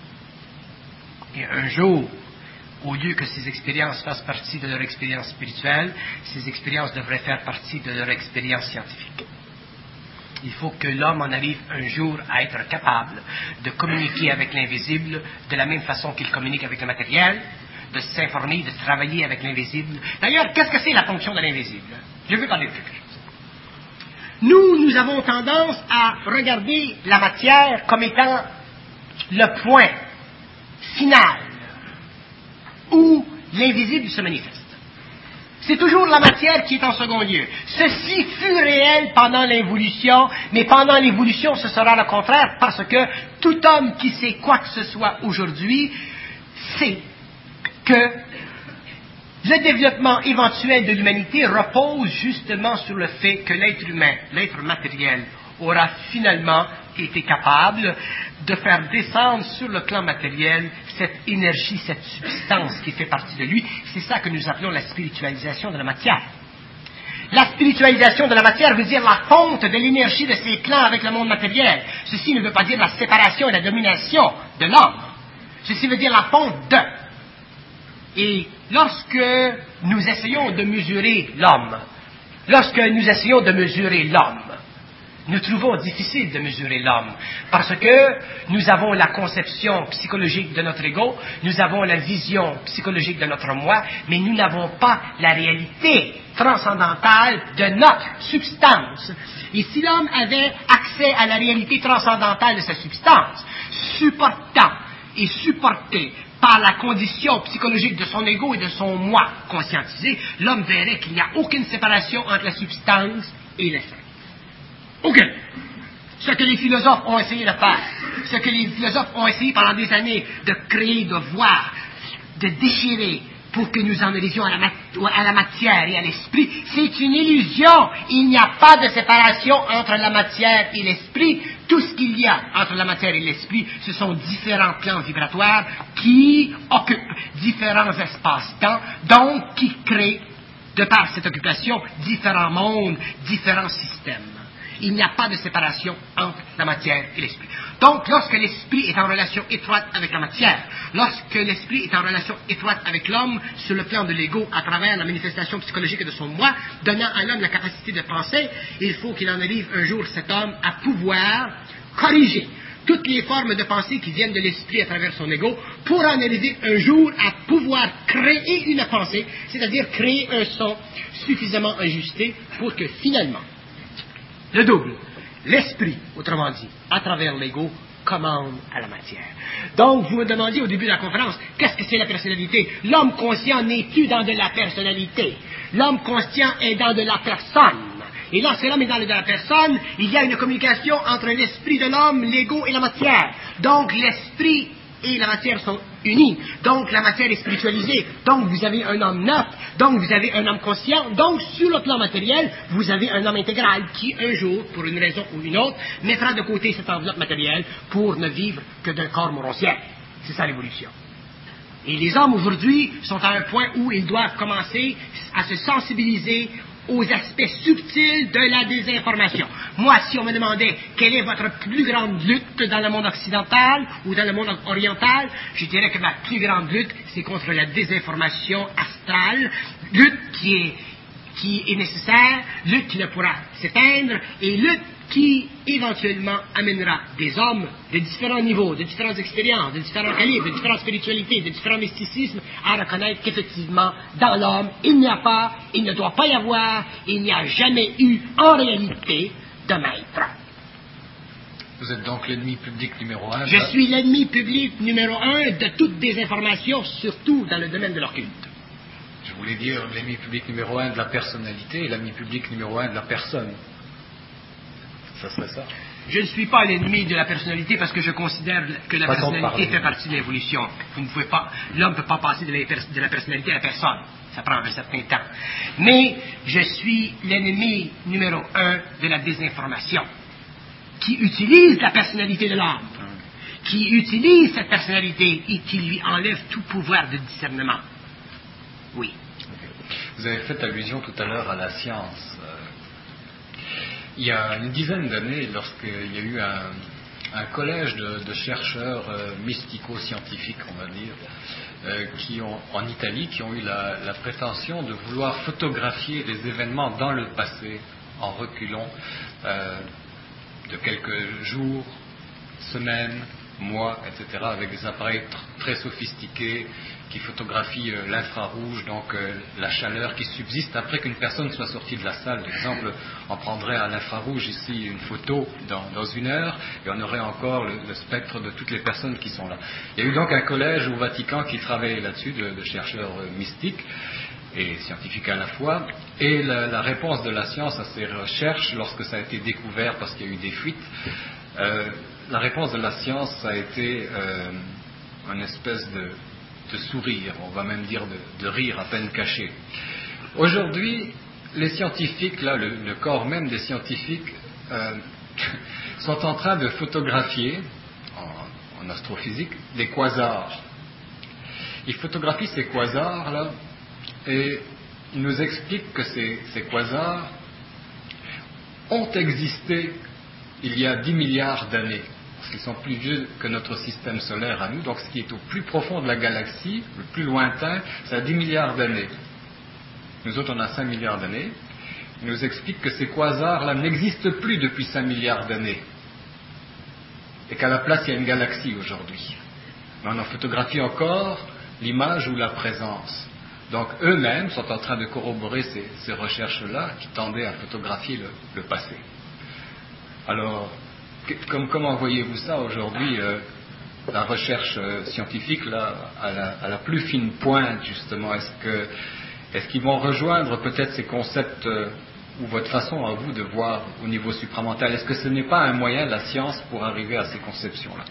Et un jour, au lieu que ces expériences fassent partie de leur expérience spirituelle, ces expériences devraient faire partie de leur expérience scientifique. Il faut que l'homme en arrive un jour à être capable de communiquer avec l'invisible de la même façon qu'il communique avec le matériel, de s'informer, de travailler avec l'invisible. D'ailleurs, qu'est-ce que c'est la fonction de l'invisible? Je veux parler de quelque chose. Nous, nous avons tendance à regarder la matière comme étant le point final où l'invisible se manifeste. C'est toujours la matière qui est en second lieu. Ceci fut réel pendant l'évolution, mais pendant l'évolution, ce sera le contraire, parce que tout homme qui sait quoi que ce soit aujourd'hui sait que le développement éventuel de l'humanité repose justement sur le fait que l'être humain, l'être matériel, aura finalement été capable de faire descendre sur le plan matériel cette énergie, cette substance qui fait partie de lui. C'est ça que nous appelons la spiritualisation de la matière. La spiritualisation de la matière veut dire la fonte de l'énergie de ces plans avec le monde matériel. Ceci ne veut pas dire la séparation et la domination de l'homme. Ceci veut dire la fonte de. Et lorsque nous essayons de mesurer l'homme, lorsque nous essayons de mesurer l'homme, nous trouvons difficile de mesurer l'homme, parce que nous avons la conception psychologique de notre ego, nous avons la vision psychologique de notre moi, mais nous n'avons pas la réalité transcendantale de notre substance. Et si l'homme avait accès à la réalité transcendantale de sa substance, supportant et supporté par la condition psychologique de son ego et de son moi conscientisé, l'homme verrait qu'il n'y a aucune séparation entre la substance et l'essence. Aucune. Ce que les philosophes ont essayé de faire, ce que les philosophes ont essayé pendant des années de créer, de voir, de déchirer pour que nous en arrivions à la, mat- à la matière et à l'esprit, c'est une illusion. Il n'y a pas de séparation entre la matière et l'esprit. Tout ce qu'il y a entre la matière et l'esprit, ce sont différents plans vibratoires qui occupent différents espaces-temps, donc qui créent, de par cette occupation, différents mondes, différents systèmes. Il n'y a pas de séparation entre la matière et l'esprit. Donc, lorsque l'esprit est en relation étroite avec la matière, lorsque l'esprit est en relation étroite avec l'homme sur le plan de l'ego à travers la manifestation psychologique de son moi, donnant à l'homme la capacité de penser, il faut qu'il en arrive un jour, cet homme, à pouvoir corriger toutes les formes de pensée qui viennent de l'esprit à travers son ego, pour en arriver un jour à pouvoir créer une pensée, c'est-à-dire créer un son suffisamment ajusté pour que finalement, le double, l'esprit, autrement dit, à travers l'ego, commande à la matière. Donc, vous me demandiez au début de la conférence, qu'est-ce que c'est la personnalité? L'homme conscient n'est plus dans de la personnalité. L'homme conscient est dans de la personne. Et lorsque l'homme est dans de la personne, il y a une communication entre l'esprit de l'homme, l'ego et la matière. Donc, l'esprit et la matière sont unis. Donc, la matière est spiritualisée. Donc, vous avez un homme neuf. Donc, vous avez un homme conscient. Donc, sur le plan matériel, vous avez un homme intégral qui, un jour, pour une raison ou une autre, mettra de côté cette enveloppe matérielle pour ne vivre que d'un corps morontiel. C'est ça l'évolution. Et les hommes, aujourd'hui, sont à un point où ils doivent commencer à se sensibiliser aux aspects subtils de la désinformation. Moi, si on me demandait quelle est votre plus grande lutte dans le monde occidental ou dans le monde oriental, je dirais que ma plus grande lutte, c'est contre la désinformation astrale, lutte qui est, qui est nécessaire, lutte qui ne pourra s'éteindre, et lutte qui, éventuellement, amènera des hommes de différents niveaux, de différentes expériences, de différents calibres, de différentes spiritualités, de différents mysticismes, à reconnaître qu'effectivement, dans l'homme, il n'y a pas, il ne doit pas y avoir, il n'y a jamais eu, en réalité, de maître. Vous êtes donc l'ennemi public numéro un. Je là. suis l'ennemi public numéro un de toute désinformation, surtout dans le domaine de l'occulte. Je voulais dire l'ennemi public numéro un de la personnalité et l'ennemi public numéro un de la personne. Ça serait ça. Je ne suis pas l'ennemi de la personnalité parce que je considère que la Façon personnalité fait partie de l'évolution. Vous ne pouvez pas, l'homme ne peut pas passer de la, de la personnalité à la personne. Ça prend un certain temps. Mais je suis l'ennemi numéro un de la désinformation, qui utilise la personnalité de l'homme, qui utilise cette personnalité et qui lui enlève tout pouvoir de discernement. Oui. Vous avez fait allusion tout à l'heure à la science. Il y a une dizaine d'années, lorsqu'il y a eu un, un collège de, de chercheurs euh, mystico-scientifiques, on va dire, euh, qui ont, en Italie, qui ont eu la, la prétention de vouloir photographier les événements dans le passé, en reculant euh, de quelques jours, semaines, mois, et cetera, avec des appareils tr- très sophistiqués qui photographient euh, l'infrarouge, donc euh, la chaleur qui subsiste après qu'une personne soit sortie de la salle. Par exemple, on prendrait à l'infrarouge ici une photo dans, dans une heure et on aurait encore le, le spectre de toutes les personnes qui sont là. Il y a eu donc un collège au Vatican qui travaillait là-dessus, de, de chercheurs euh, mystiques et scientifiques à la fois, et la, la réponse de la science à ces recherches, lorsque ça a été découvert parce qu'il y a eu des fuites, euh, la réponse de la science a été euh, une espèce de, de sourire, on va même dire de, de rire à peine caché. Aujourd'hui, les scientifiques, là, le, le corps même des scientifiques, euh, sont en train de photographier, en, en astrophysique, des quasars. Ils photographient ces quasars-là, et ils nous expliquent que ces, ces quasars ont existé il y a dix milliards d'années. Parce qu'ils sont plus vieux que notre système solaire à nous, donc ce qui est au plus profond de la galaxie, le plus lointain, c'est à dix milliards d'années. Nous autres, on a cinq milliards d'années. Ils nous expliquent que ces quasars-là n'existent plus depuis cinq milliards d'années. Et qu'à la place, il y a une galaxie aujourd'hui. Mais on en photographie encore l'image ou la présence. Donc eux-mêmes sont en train de corroborer ces, ces recherches-là qui tendaient à photographier le, le passé. Alors, Comme, comment voyez-vous ça aujourd'hui, euh, la recherche euh, scientifique là, à, la, à la plus fine pointe justement, est-ce que, est-ce qu'ils vont rejoindre peut-être ces concepts euh, ou votre façon à vous de voir au niveau supramental? Est-ce que ce n'est pas un moyen, la science, pour arriver à ces conceptions-là?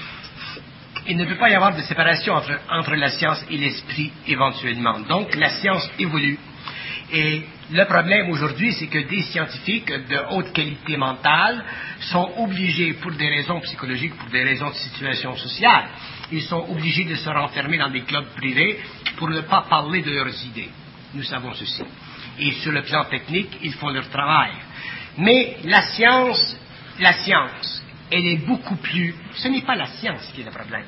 Il ne peut pas y avoir de séparation entre, entre la science et l'esprit éventuellement. Donc la science évolue. Et le problème aujourd'hui, c'est que des scientifiques de haute qualité mentale sont obligés, pour des raisons psychologiques, pour des raisons de situation sociale, ils sont obligés de se renfermer dans des clubs privés pour ne pas parler de leurs idées. Nous savons ceci. Et sur le plan technique, ils font leur travail. Mais la science, la science, elle est beaucoup plus... Ce n'est pas la science qui est le problème.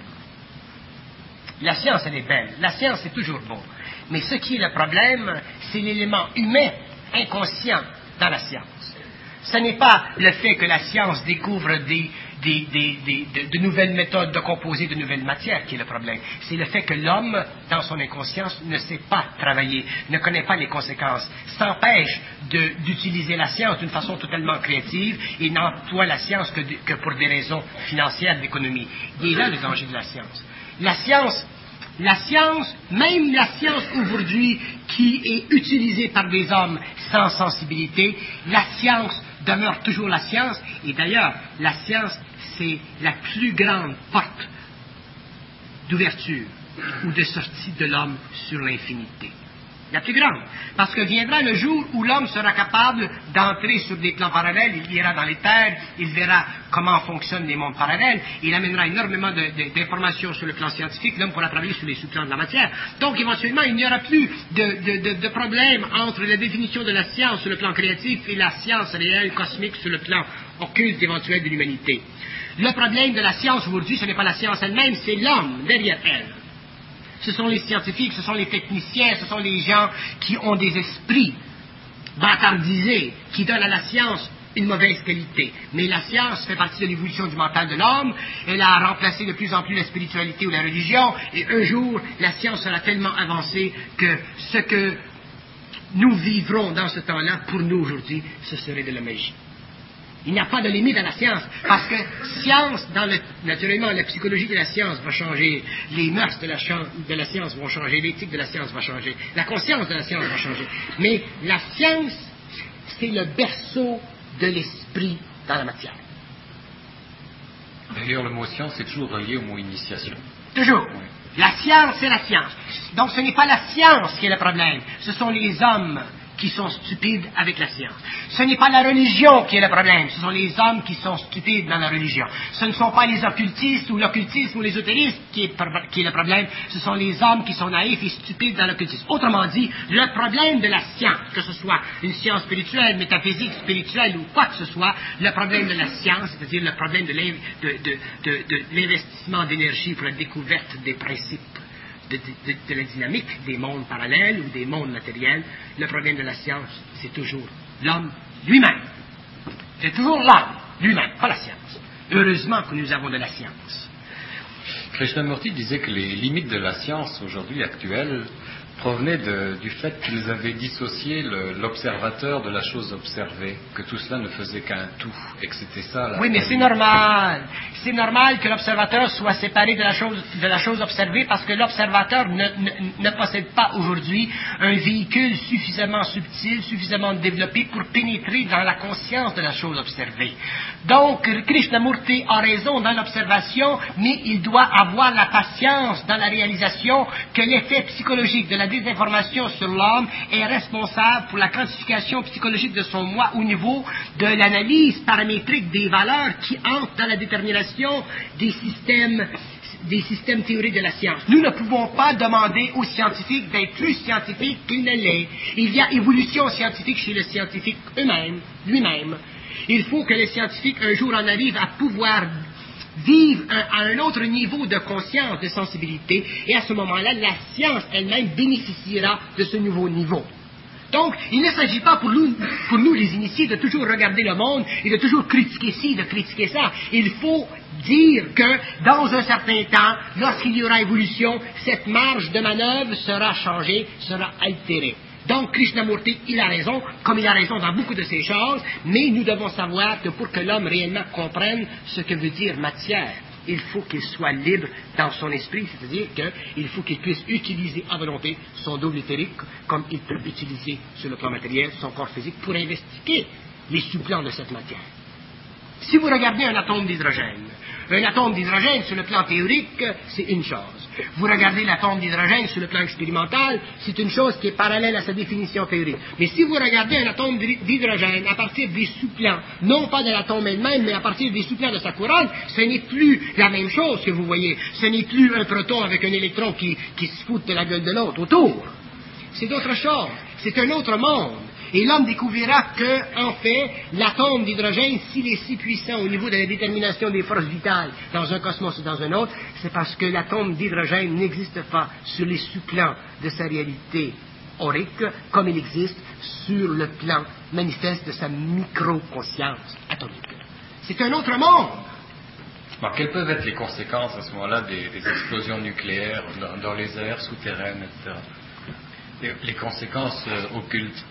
La science, elle est belle. La science, c'est toujours beau. Mais ce qui est le problème, c'est l'élément humain, inconscient, dans la science. Ce n'est pas le fait que la science découvre des, des, des, des, de, de nouvelles méthodes de composer de nouvelles matières qui est le problème. C'est le fait que l'homme, dans son inconscience, ne sait pas travailler, ne connaît pas les conséquences, s'empêche de, d'utiliser la science d'une façon totalement créative et n'emploie la science que, de, que pour des raisons financières, d'économie. Il est là le danger de la science. La science, la science, même la science aujourd'hui qui est utilisée par des hommes sans sensibilité, la science demeure toujours la science, et d'ailleurs, la science, c'est la plus grande porte d'ouverture ou de sortie de l'homme sur l'infinité. La plus grande. Parce que viendra le jour où l'homme sera capable d'entrer sur des plans parallèles, il ira dans les terres, il verra comment fonctionnent les mondes parallèles, il amènera énormément de, de, d'informations sur le plan scientifique, l'homme pourra travailler sur les sous-plans de la matière. Donc éventuellement, il n'y aura plus de, de, de, de problème entre la définition de la science sur le plan créatif et la science réelle, cosmique, sur le plan occulte éventuel de l'humanité. Le problème de la science aujourd'hui, ce n'est pas la science elle-même, c'est l'homme derrière elle. Ce sont les scientifiques, ce sont les techniciens, ce sont les gens qui ont des esprits bâtardisés, qui donnent à la science une mauvaise qualité. Mais la science fait partie de l'évolution du mental de l'homme, elle a remplacé de plus en plus la spiritualité ou la religion, et un jour, la science sera tellement avancée que ce que nous vivrons dans ce temps-là, pour nous aujourd'hui, ce serait de la magie. Il n'y a pas de limite à la science, parce que science, dans le, naturellement, la psychologie de la science va changer, les mœurs de la, de la science vont changer, l'éthique de la science va changer, la conscience de la science va changer. Mais la science, c'est le berceau de l'esprit dans la matière. D'ailleurs, le mot science est toujours relié au mot initiation. Toujours. Oui. La science, c'est la science. Donc ce n'est pas la science qui est le problème, ce sont les hommes qui sont stupides avec la science. Ce n'est pas la religion qui est le problème, ce sont les hommes qui sont stupides dans la religion. Ce ne sont pas les occultistes ou l'occultisme ou l'ésotérisme qui est, qui est le problème, ce sont les hommes qui sont naïfs et stupides dans l'occultisme. Autrement dit, le problème de la science, que ce soit une science spirituelle, métaphysique, spirituelle ou quoi que ce soit, le problème de la science, c'est-à-dire le problème de, de, de, de, de l'investissement d'énergie pour la découverte des principes De, de, de la dynamique des mondes parallèles ou des mondes matériels, le problème de la science, c'est toujours l'homme lui-même. C'est toujours l'homme lui-même, pas la science. Heureusement que nous avons de la science. Krishnamurti disait que les limites de la science aujourd'hui actuelle provenaient de, du fait qu'ils avaient dissocié le, l'observateur de la chose observée, que tout cela ne faisait qu'un tout, et que c'était ça la... Oui, mais c'est normal. C'est normal que l'observateur soit séparé de la chose, de la chose observée, parce que l'observateur ne, ne, ne possède pas aujourd'hui un véhicule suffisamment subtil, suffisamment développé pour pénétrer dans la conscience de la chose observée. Donc, Krishnamurti a raison dans l'observation, mais il doit avoir la patience dans la réalisation que l'effet psychologique de la désinformation sur l'homme est responsable pour la quantification psychologique de son moi au niveau de l'analyse paramétrique des valeurs qui entrent dans la détermination des systèmes, des systèmes théoriques de la science. Nous ne pouvons pas demander aux scientifiques d'être plus scientifiques qu'ils ne l'est. Il y a évolution scientifique chez le scientifique eux-mêmes, lui-même. Il faut que les scientifiques un jour en arrivent à pouvoir vivre un, à un autre niveau de conscience, de sensibilité, et à ce moment-là, la science elle-même bénéficiera de ce nouveau niveau. Donc, il ne s'agit pas pour nous, pour nous les initiés de toujours regarder le monde et de toujours critiquer ci, de critiquer ça. Il faut dire que dans un certain temps, lorsqu'il y aura évolution, cette marge de manœuvre sera changée, sera altérée. Donc, Krishnamurti, il a raison, comme il a raison dans beaucoup de ces choses, mais nous devons savoir que pour que l'homme réellement comprenne ce que veut dire matière, il faut qu'il soit libre dans son esprit, c'est-à-dire qu'il faut qu'il puisse utiliser à volonté son double éthérique, comme il peut utiliser sur le plan matériel son corps physique pour investiguer les sous-plans de cette matière. Si vous regardez un atome d'hydrogène, un atome d'hydrogène sur le plan théorique, c'est une chose. Vous regardez l'atome d'hydrogène sur le plan expérimental, c'est une chose qui est parallèle à sa définition théorique. Mais si vous regardez un atome d'hydrogène à partir des sous-plans, non pas de l'atome elle-même, mais à partir des sous-plans de sa couronne, ce n'est plus la même chose que vous voyez. Ce n'est plus un proton avec un électron qui, qui se fout de la gueule de l'autre autour. C'est autre chose. C'est un autre monde. Et l'homme découvrira que, en fait, l'atome d'hydrogène, s'il est si puissant au niveau de la détermination des forces vitales dans un cosmos ou dans un autre, c'est parce que l'atome d'hydrogène n'existe pas sur les sous-plans de sa réalité aurique, comme il existe sur le plan manifeste de sa micro-conscience atomique. C'est un autre monde. Alors, quelles peuvent être les conséquences à ce moment-là des, des explosions nucléaires dans, dans les aires souterraines, et cetera. Les, les conséquences euh, occultes.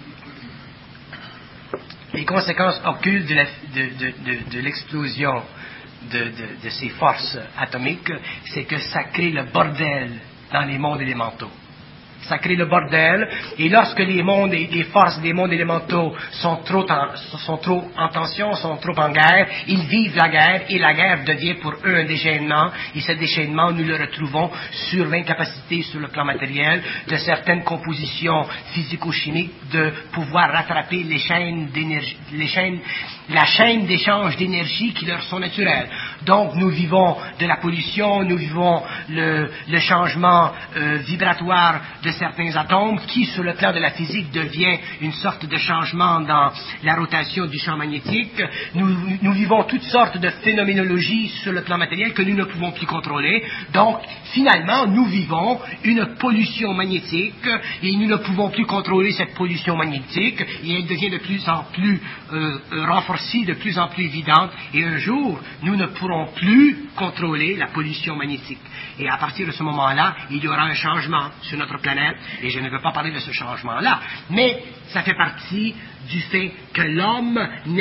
Les conséquences occultes de, la, de, de, de, de l'explosion de, de, de ces forces atomiques, c'est que ça crée le bordel dans les mondes élémentaux. Ça crée le bordel, et lorsque les mondes et les forces des mondes élémentaux sont trop, en, sont trop en tension, sont trop en guerre, ils vivent la guerre, et la guerre devient pour eux un déchaînement, et ce déchaînement, nous le retrouvons sur l'incapacité, sur le plan matériel, de certaines compositions physico-chimiques de pouvoir rattraper les chaînes d'énergie, les chaînes, la chaîne d'échange d'énergie qui leur sont naturelles. Donc, nous vivons de la pollution, nous vivons le, le changement euh, vibratoire de certains atomes qui, sur le plan de la physique, devient une sorte de changement dans la rotation du champ magnétique. Nous, nous vivons toutes sortes de phénoménologies sur le plan matériel que nous ne pouvons plus contrôler. Donc, finalement, nous vivons une pollution magnétique et nous ne pouvons plus contrôler cette pollution magnétique et elle devient de plus en plus euh, renforcée, de plus en plus évidente et un jour, nous ne pourrons plus contrôler la pollution magnétique. Et à partir de ce moment-là, il y aura un changement sur notre planète. Et je ne veux pas parler de ce changement-là, mais ça fait partie du fait que l'homme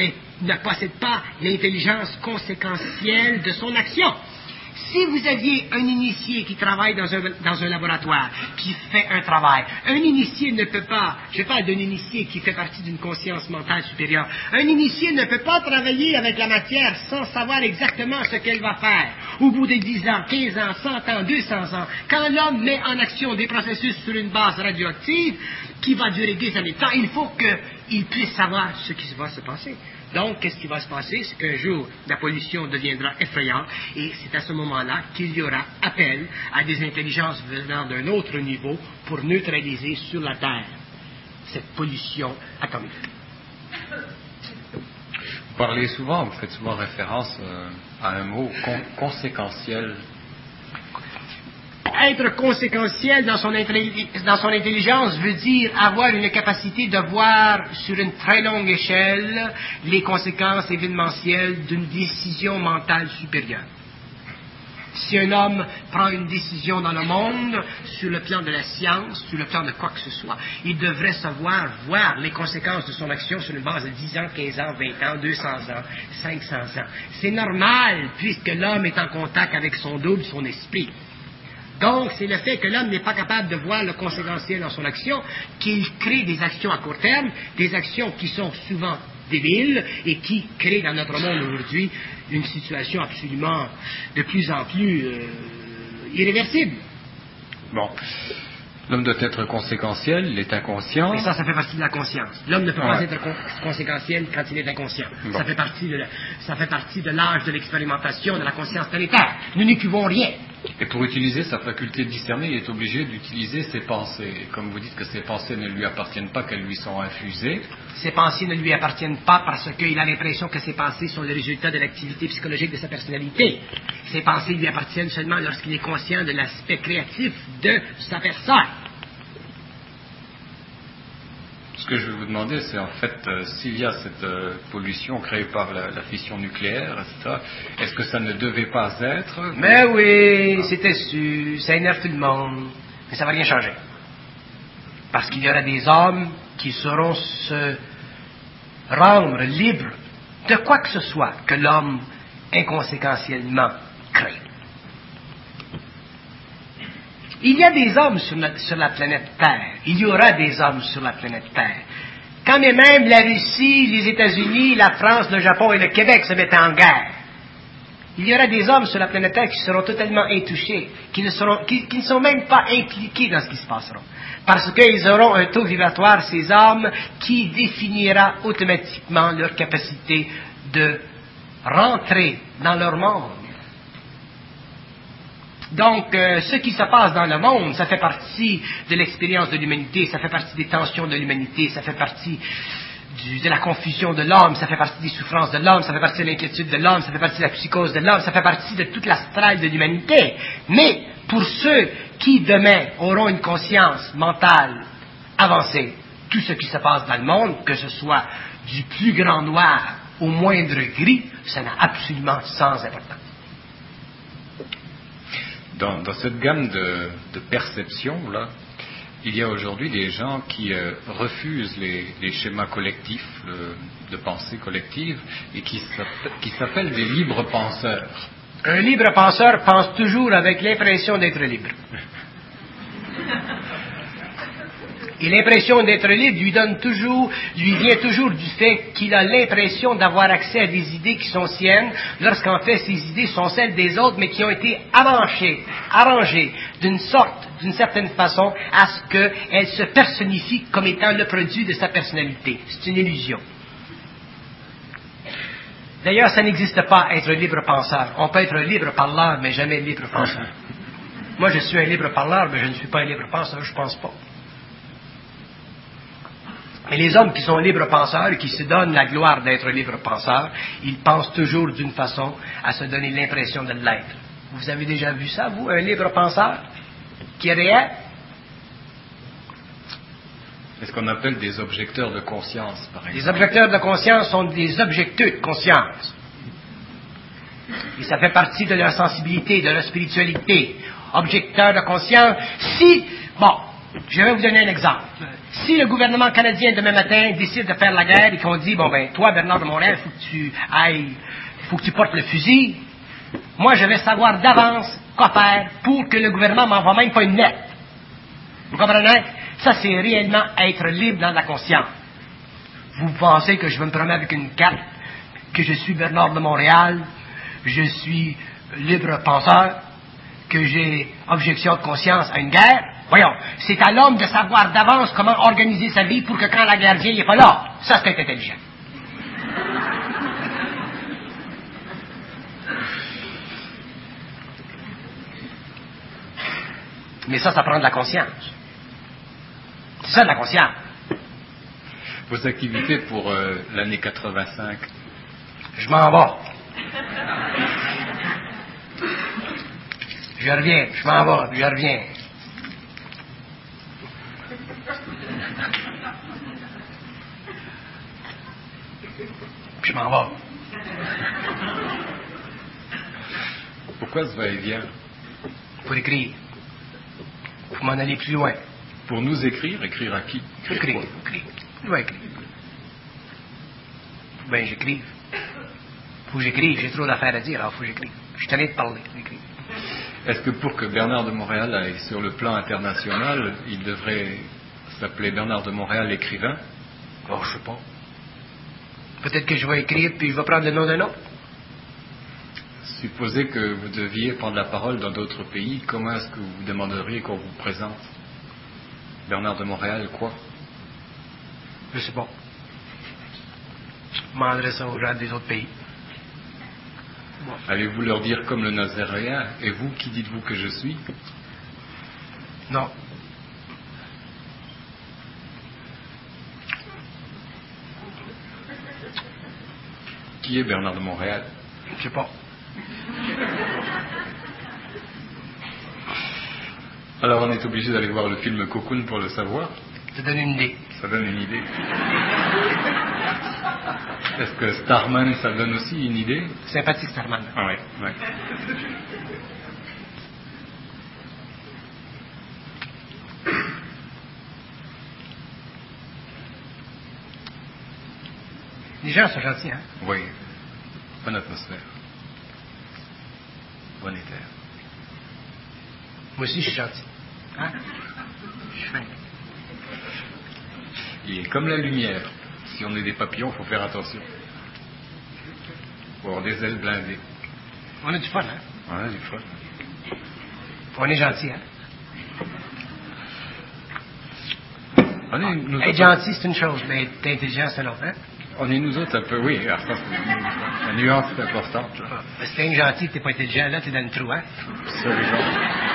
ne possède pas l'intelligence conséquentielle de son action. Si vous aviez un initié qui travaille dans un, dans un laboratoire, qui fait un travail, un initié ne peut pas, je parle d'un initié qui fait partie d'une conscience mentale supérieure, un initié ne peut pas travailler avec la matière sans savoir exactement ce qu'elle va faire. Au bout de dix ans, quinze ans, cent ans, deux cents ans, quand l'homme met en action des processus sur une base radioactive qui va durer des années de temps, il faut qu'il puisse savoir ce qui va se passer. Donc, qu'est-ce qui va se passer? C'est qu'un jour, la pollution deviendra effrayante et c'est à ce moment-là qu'il y aura appel à des intelligences venant d'un autre niveau pour neutraliser sur la Terre cette pollution atomique. Vous parlez souvent, vous faites souvent référence euh, à un mot con- conséquentiel. Être conséquentiel dans son, dans son intelligence veut dire avoir une capacité de voir sur une très longue échelle les conséquences événementielles d'une décision mentale supérieure. Si un homme prend une décision dans le monde, sur le plan de la science, sur le plan de quoi que ce soit, il devrait savoir voir les conséquences de son action sur une base de dix ans, quinze ans, vingt ans, deux cents ans, cinq cents ans. C'est normal, puisque l'homme est en contact avec son double, son esprit. Donc, c'est le fait que l'homme n'est pas capable de voir le conséquentiel dans son action, qu'il crée des actions à court terme, des actions qui sont souvent débiles et qui créent dans notre monde aujourd'hui une situation absolument de plus en plus euh, irréversible. Bon. L'homme doit être conséquentiel, il est inconscient. Et ça, ça fait partie de la conscience. L'homme ne peut ouais. pas être con- conséquentiel quand il est inconscient. Bon. Ça fait partie de, la, ça fait partie de l'âge de l'expérimentation de la conscience planétaire. Nous n'y pouvons rien. Et pour utiliser sa faculté de discerner, il est obligé d'utiliser ses pensées. Et comme vous dites que ses pensées ne lui appartiennent pas, qu'elles lui sont infusées. Ses pensées ne lui appartiennent pas parce qu'il a l'impression que ses pensées sont le résultat de l'activité psychologique de sa personnalité. Ses pensées lui appartiennent seulement lorsqu'il est conscient de l'aspect créatif de sa personne. Ce que je vais vous demander, c'est en fait, euh, s'il y a cette euh, pollution créée par la, la fission nucléaire, et cetera, est-ce que ça ne devait pas être... Mais oui, c'était sûr, ça énerve tout le monde, mais ça ne va rien changer. Parce qu'il y aura des hommes qui sauront se rendre libres de quoi que ce soit que l'homme inconséquentiellement crée. Il y a des hommes sur, notre, sur la planète Terre. Il y aura des hommes sur la planète Terre. Quand même la Russie, les États-Unis, la France, le Japon et le Québec se mettent en guerre, il y aura des hommes sur la planète Terre qui seront totalement intouchés, qui ne, seront, qui, qui ne sont même pas impliqués dans ce qui se passera. Parce qu'ils auront un taux vibratoire, ces hommes, qui définira automatiquement leur capacité de rentrer dans leur monde. Donc, euh, ce qui se passe dans le monde, ça fait partie de l'expérience de l'humanité, ça fait partie des tensions de l'humanité, ça fait partie du, de la confusion de l'homme, ça fait partie des souffrances de l'homme, ça fait partie de l'inquiétude de l'homme, ça fait partie de la psychose de l'homme, ça fait partie de toute l'astral de l'humanité. Mais, pour ceux qui, demain, auront une conscience mentale avancée, tout ce qui se passe dans le monde, que ce soit du plus grand noir au moindre gris, ça n'a absolument sans importance. Dans, dans cette gamme de, de perceptions, là, il y a aujourd'hui des gens qui euh, refusent les, les schémas collectifs le, de pensée collective et qui s'appellent, qui s'appellent des libres penseurs. Un libre penseur pense toujours avec l'impression d'être libre. Et l'impression d'être libre lui donne toujours, lui vient toujours du fait qu'il a l'impression d'avoir accès à des idées qui sont siennes, lorsqu'en fait ces idées sont celles des autres, mais qui ont été arrangées, arrangées d'une sorte, d'une certaine façon, à ce qu'elles se personnifient comme étant le produit de sa personnalité. C'est une illusion. D'ailleurs, ça n'existe pas, être libre penseur. On peut être libre parleur, mais jamais libre penseur. Moi, je suis un libre parleur, mais je ne suis pas un libre penseur, je pense pas. Et les hommes qui sont libres penseurs et qui se donnent la gloire d'être libres penseurs, ils pensent toujours d'une façon à se donner l'impression de l'être. Vous avez déjà vu ça, vous, un libre penseur qui est réel? C'est ce qu'on appelle des objecteurs de conscience, par exemple. Les objecteurs de conscience sont des objecteurs de conscience. Et ça fait partie de leur sensibilité, de leur spiritualité. Objecteurs de conscience, si... Bon, je vais vous donner un exemple. Si le gouvernement canadien demain matin décide de faire la guerre et qu'on dit, bon ben, toi, Bernard de Montréal, il faut que tu ailles, il faut que tu portes le fusil, moi, je vais savoir d'avance quoi faire pour que le gouvernement m'envoie même pas une lettre. Vous comprenez? Ça, c'est réellement être libre dans la conscience. Vous pensez que je vais me promener avec une carte, que je suis Bernard de Montréal, je suis libre penseur, que j'ai objection de conscience à une guerre? Voyons, c'est à l'homme de savoir d'avance comment organiser sa vie pour que quand la guerre vient, il n'est pas là. Ça, c'est intelligent. Mais ça, ça prend de la conscience. C'est ça, de la conscience. Vos activités pour euh, l'année quatre-vingt-cinq? Je m'en vais. Je reviens, je m'en vais, je reviens. Je m'en vais. Pourquoi ce va-et-vient? Pour écrire. Pour m'en aller plus loin. Pour nous écrire? Écrire à qui? Écrire, écrire. Je vais écrire. Ben, j'écrive. Faut que j'écrive, j'ai trop d'affaires à dire, alors faut que j'écrive. Je tenais de parler, d'écrire. Est-ce que pour que Bernard de Montréal aille sur le plan international, il devrait s'appeler Bernard de Montréal écrivain? Oh, je sais pas. Peut-être que je vais écrire, puis je vais prendre le nom d'un autre. Supposez que vous deviez prendre la parole dans d'autres pays, comment est-ce que vous demanderiez qu'on vous présente? Bernard de Montréal, quoi? Je sais pas. Je demanderais ça aux gens des autres pays. Bon. Allez-vous leur dire comme le Nazaréen, et vous, qui dites-vous que je suis? Non. Qui est Bernard de Montréal? Je sais pas. Alors on est obligé d'aller voir le film Cocoon pour le savoir? Ça donne une idée. Ça donne une idée. Est-ce que Starman, ça donne aussi une idée? Sympathique, Starman. Ah oui, ouais. Les gens sont gentils, hein? Oui. Bonne atmosphère. Bon éther. Moi aussi, je suis gentil. Hein? Je suis fin. Il est comme la lumière. Si on est des papillons, il faut faire attention. Il faut avoir des ailes blindées. On a du fun, hein? On a du fun. On est gentil, hein? On est, nous Être autres- gentil, c'est une chose, mais être intelligent, c'est l'autre, hein? On est nous autres un peu, oui, alors ça, c'est, la nuance est importante. Là. Ah, c'est un gentil, t'es pas intelligent, là, t'es dans le trou, hein? Absolument.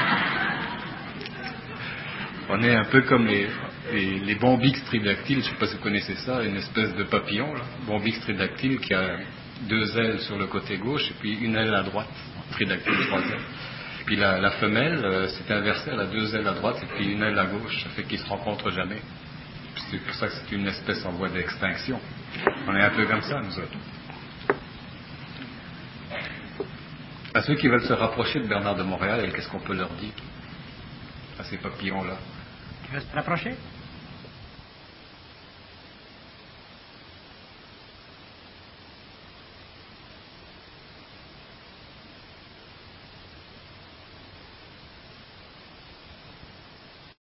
On est un peu comme les, les, les bombix tridactyles, je ne sais pas si vous connaissez ça, une espèce de papillon, là, bombix tridactyle qui a deux ailes sur le côté gauche et puis une aile à droite, tridactyle, trois ailes. Puis la, la femelle, euh, c'est inversé, elle a deux ailes à droite et puis une aile à gauche, ça fait qu'ils ne se rencontrent jamais. C'est pour ça que c'est une espèce en voie d'extinction. On est un peu comme ça, nous autres. À ceux qui veulent se rapprocher de Bernard de Montréal, qu'est-ce qu'on peut leur dire à ces papillons-là? Tu veux se rapprocher?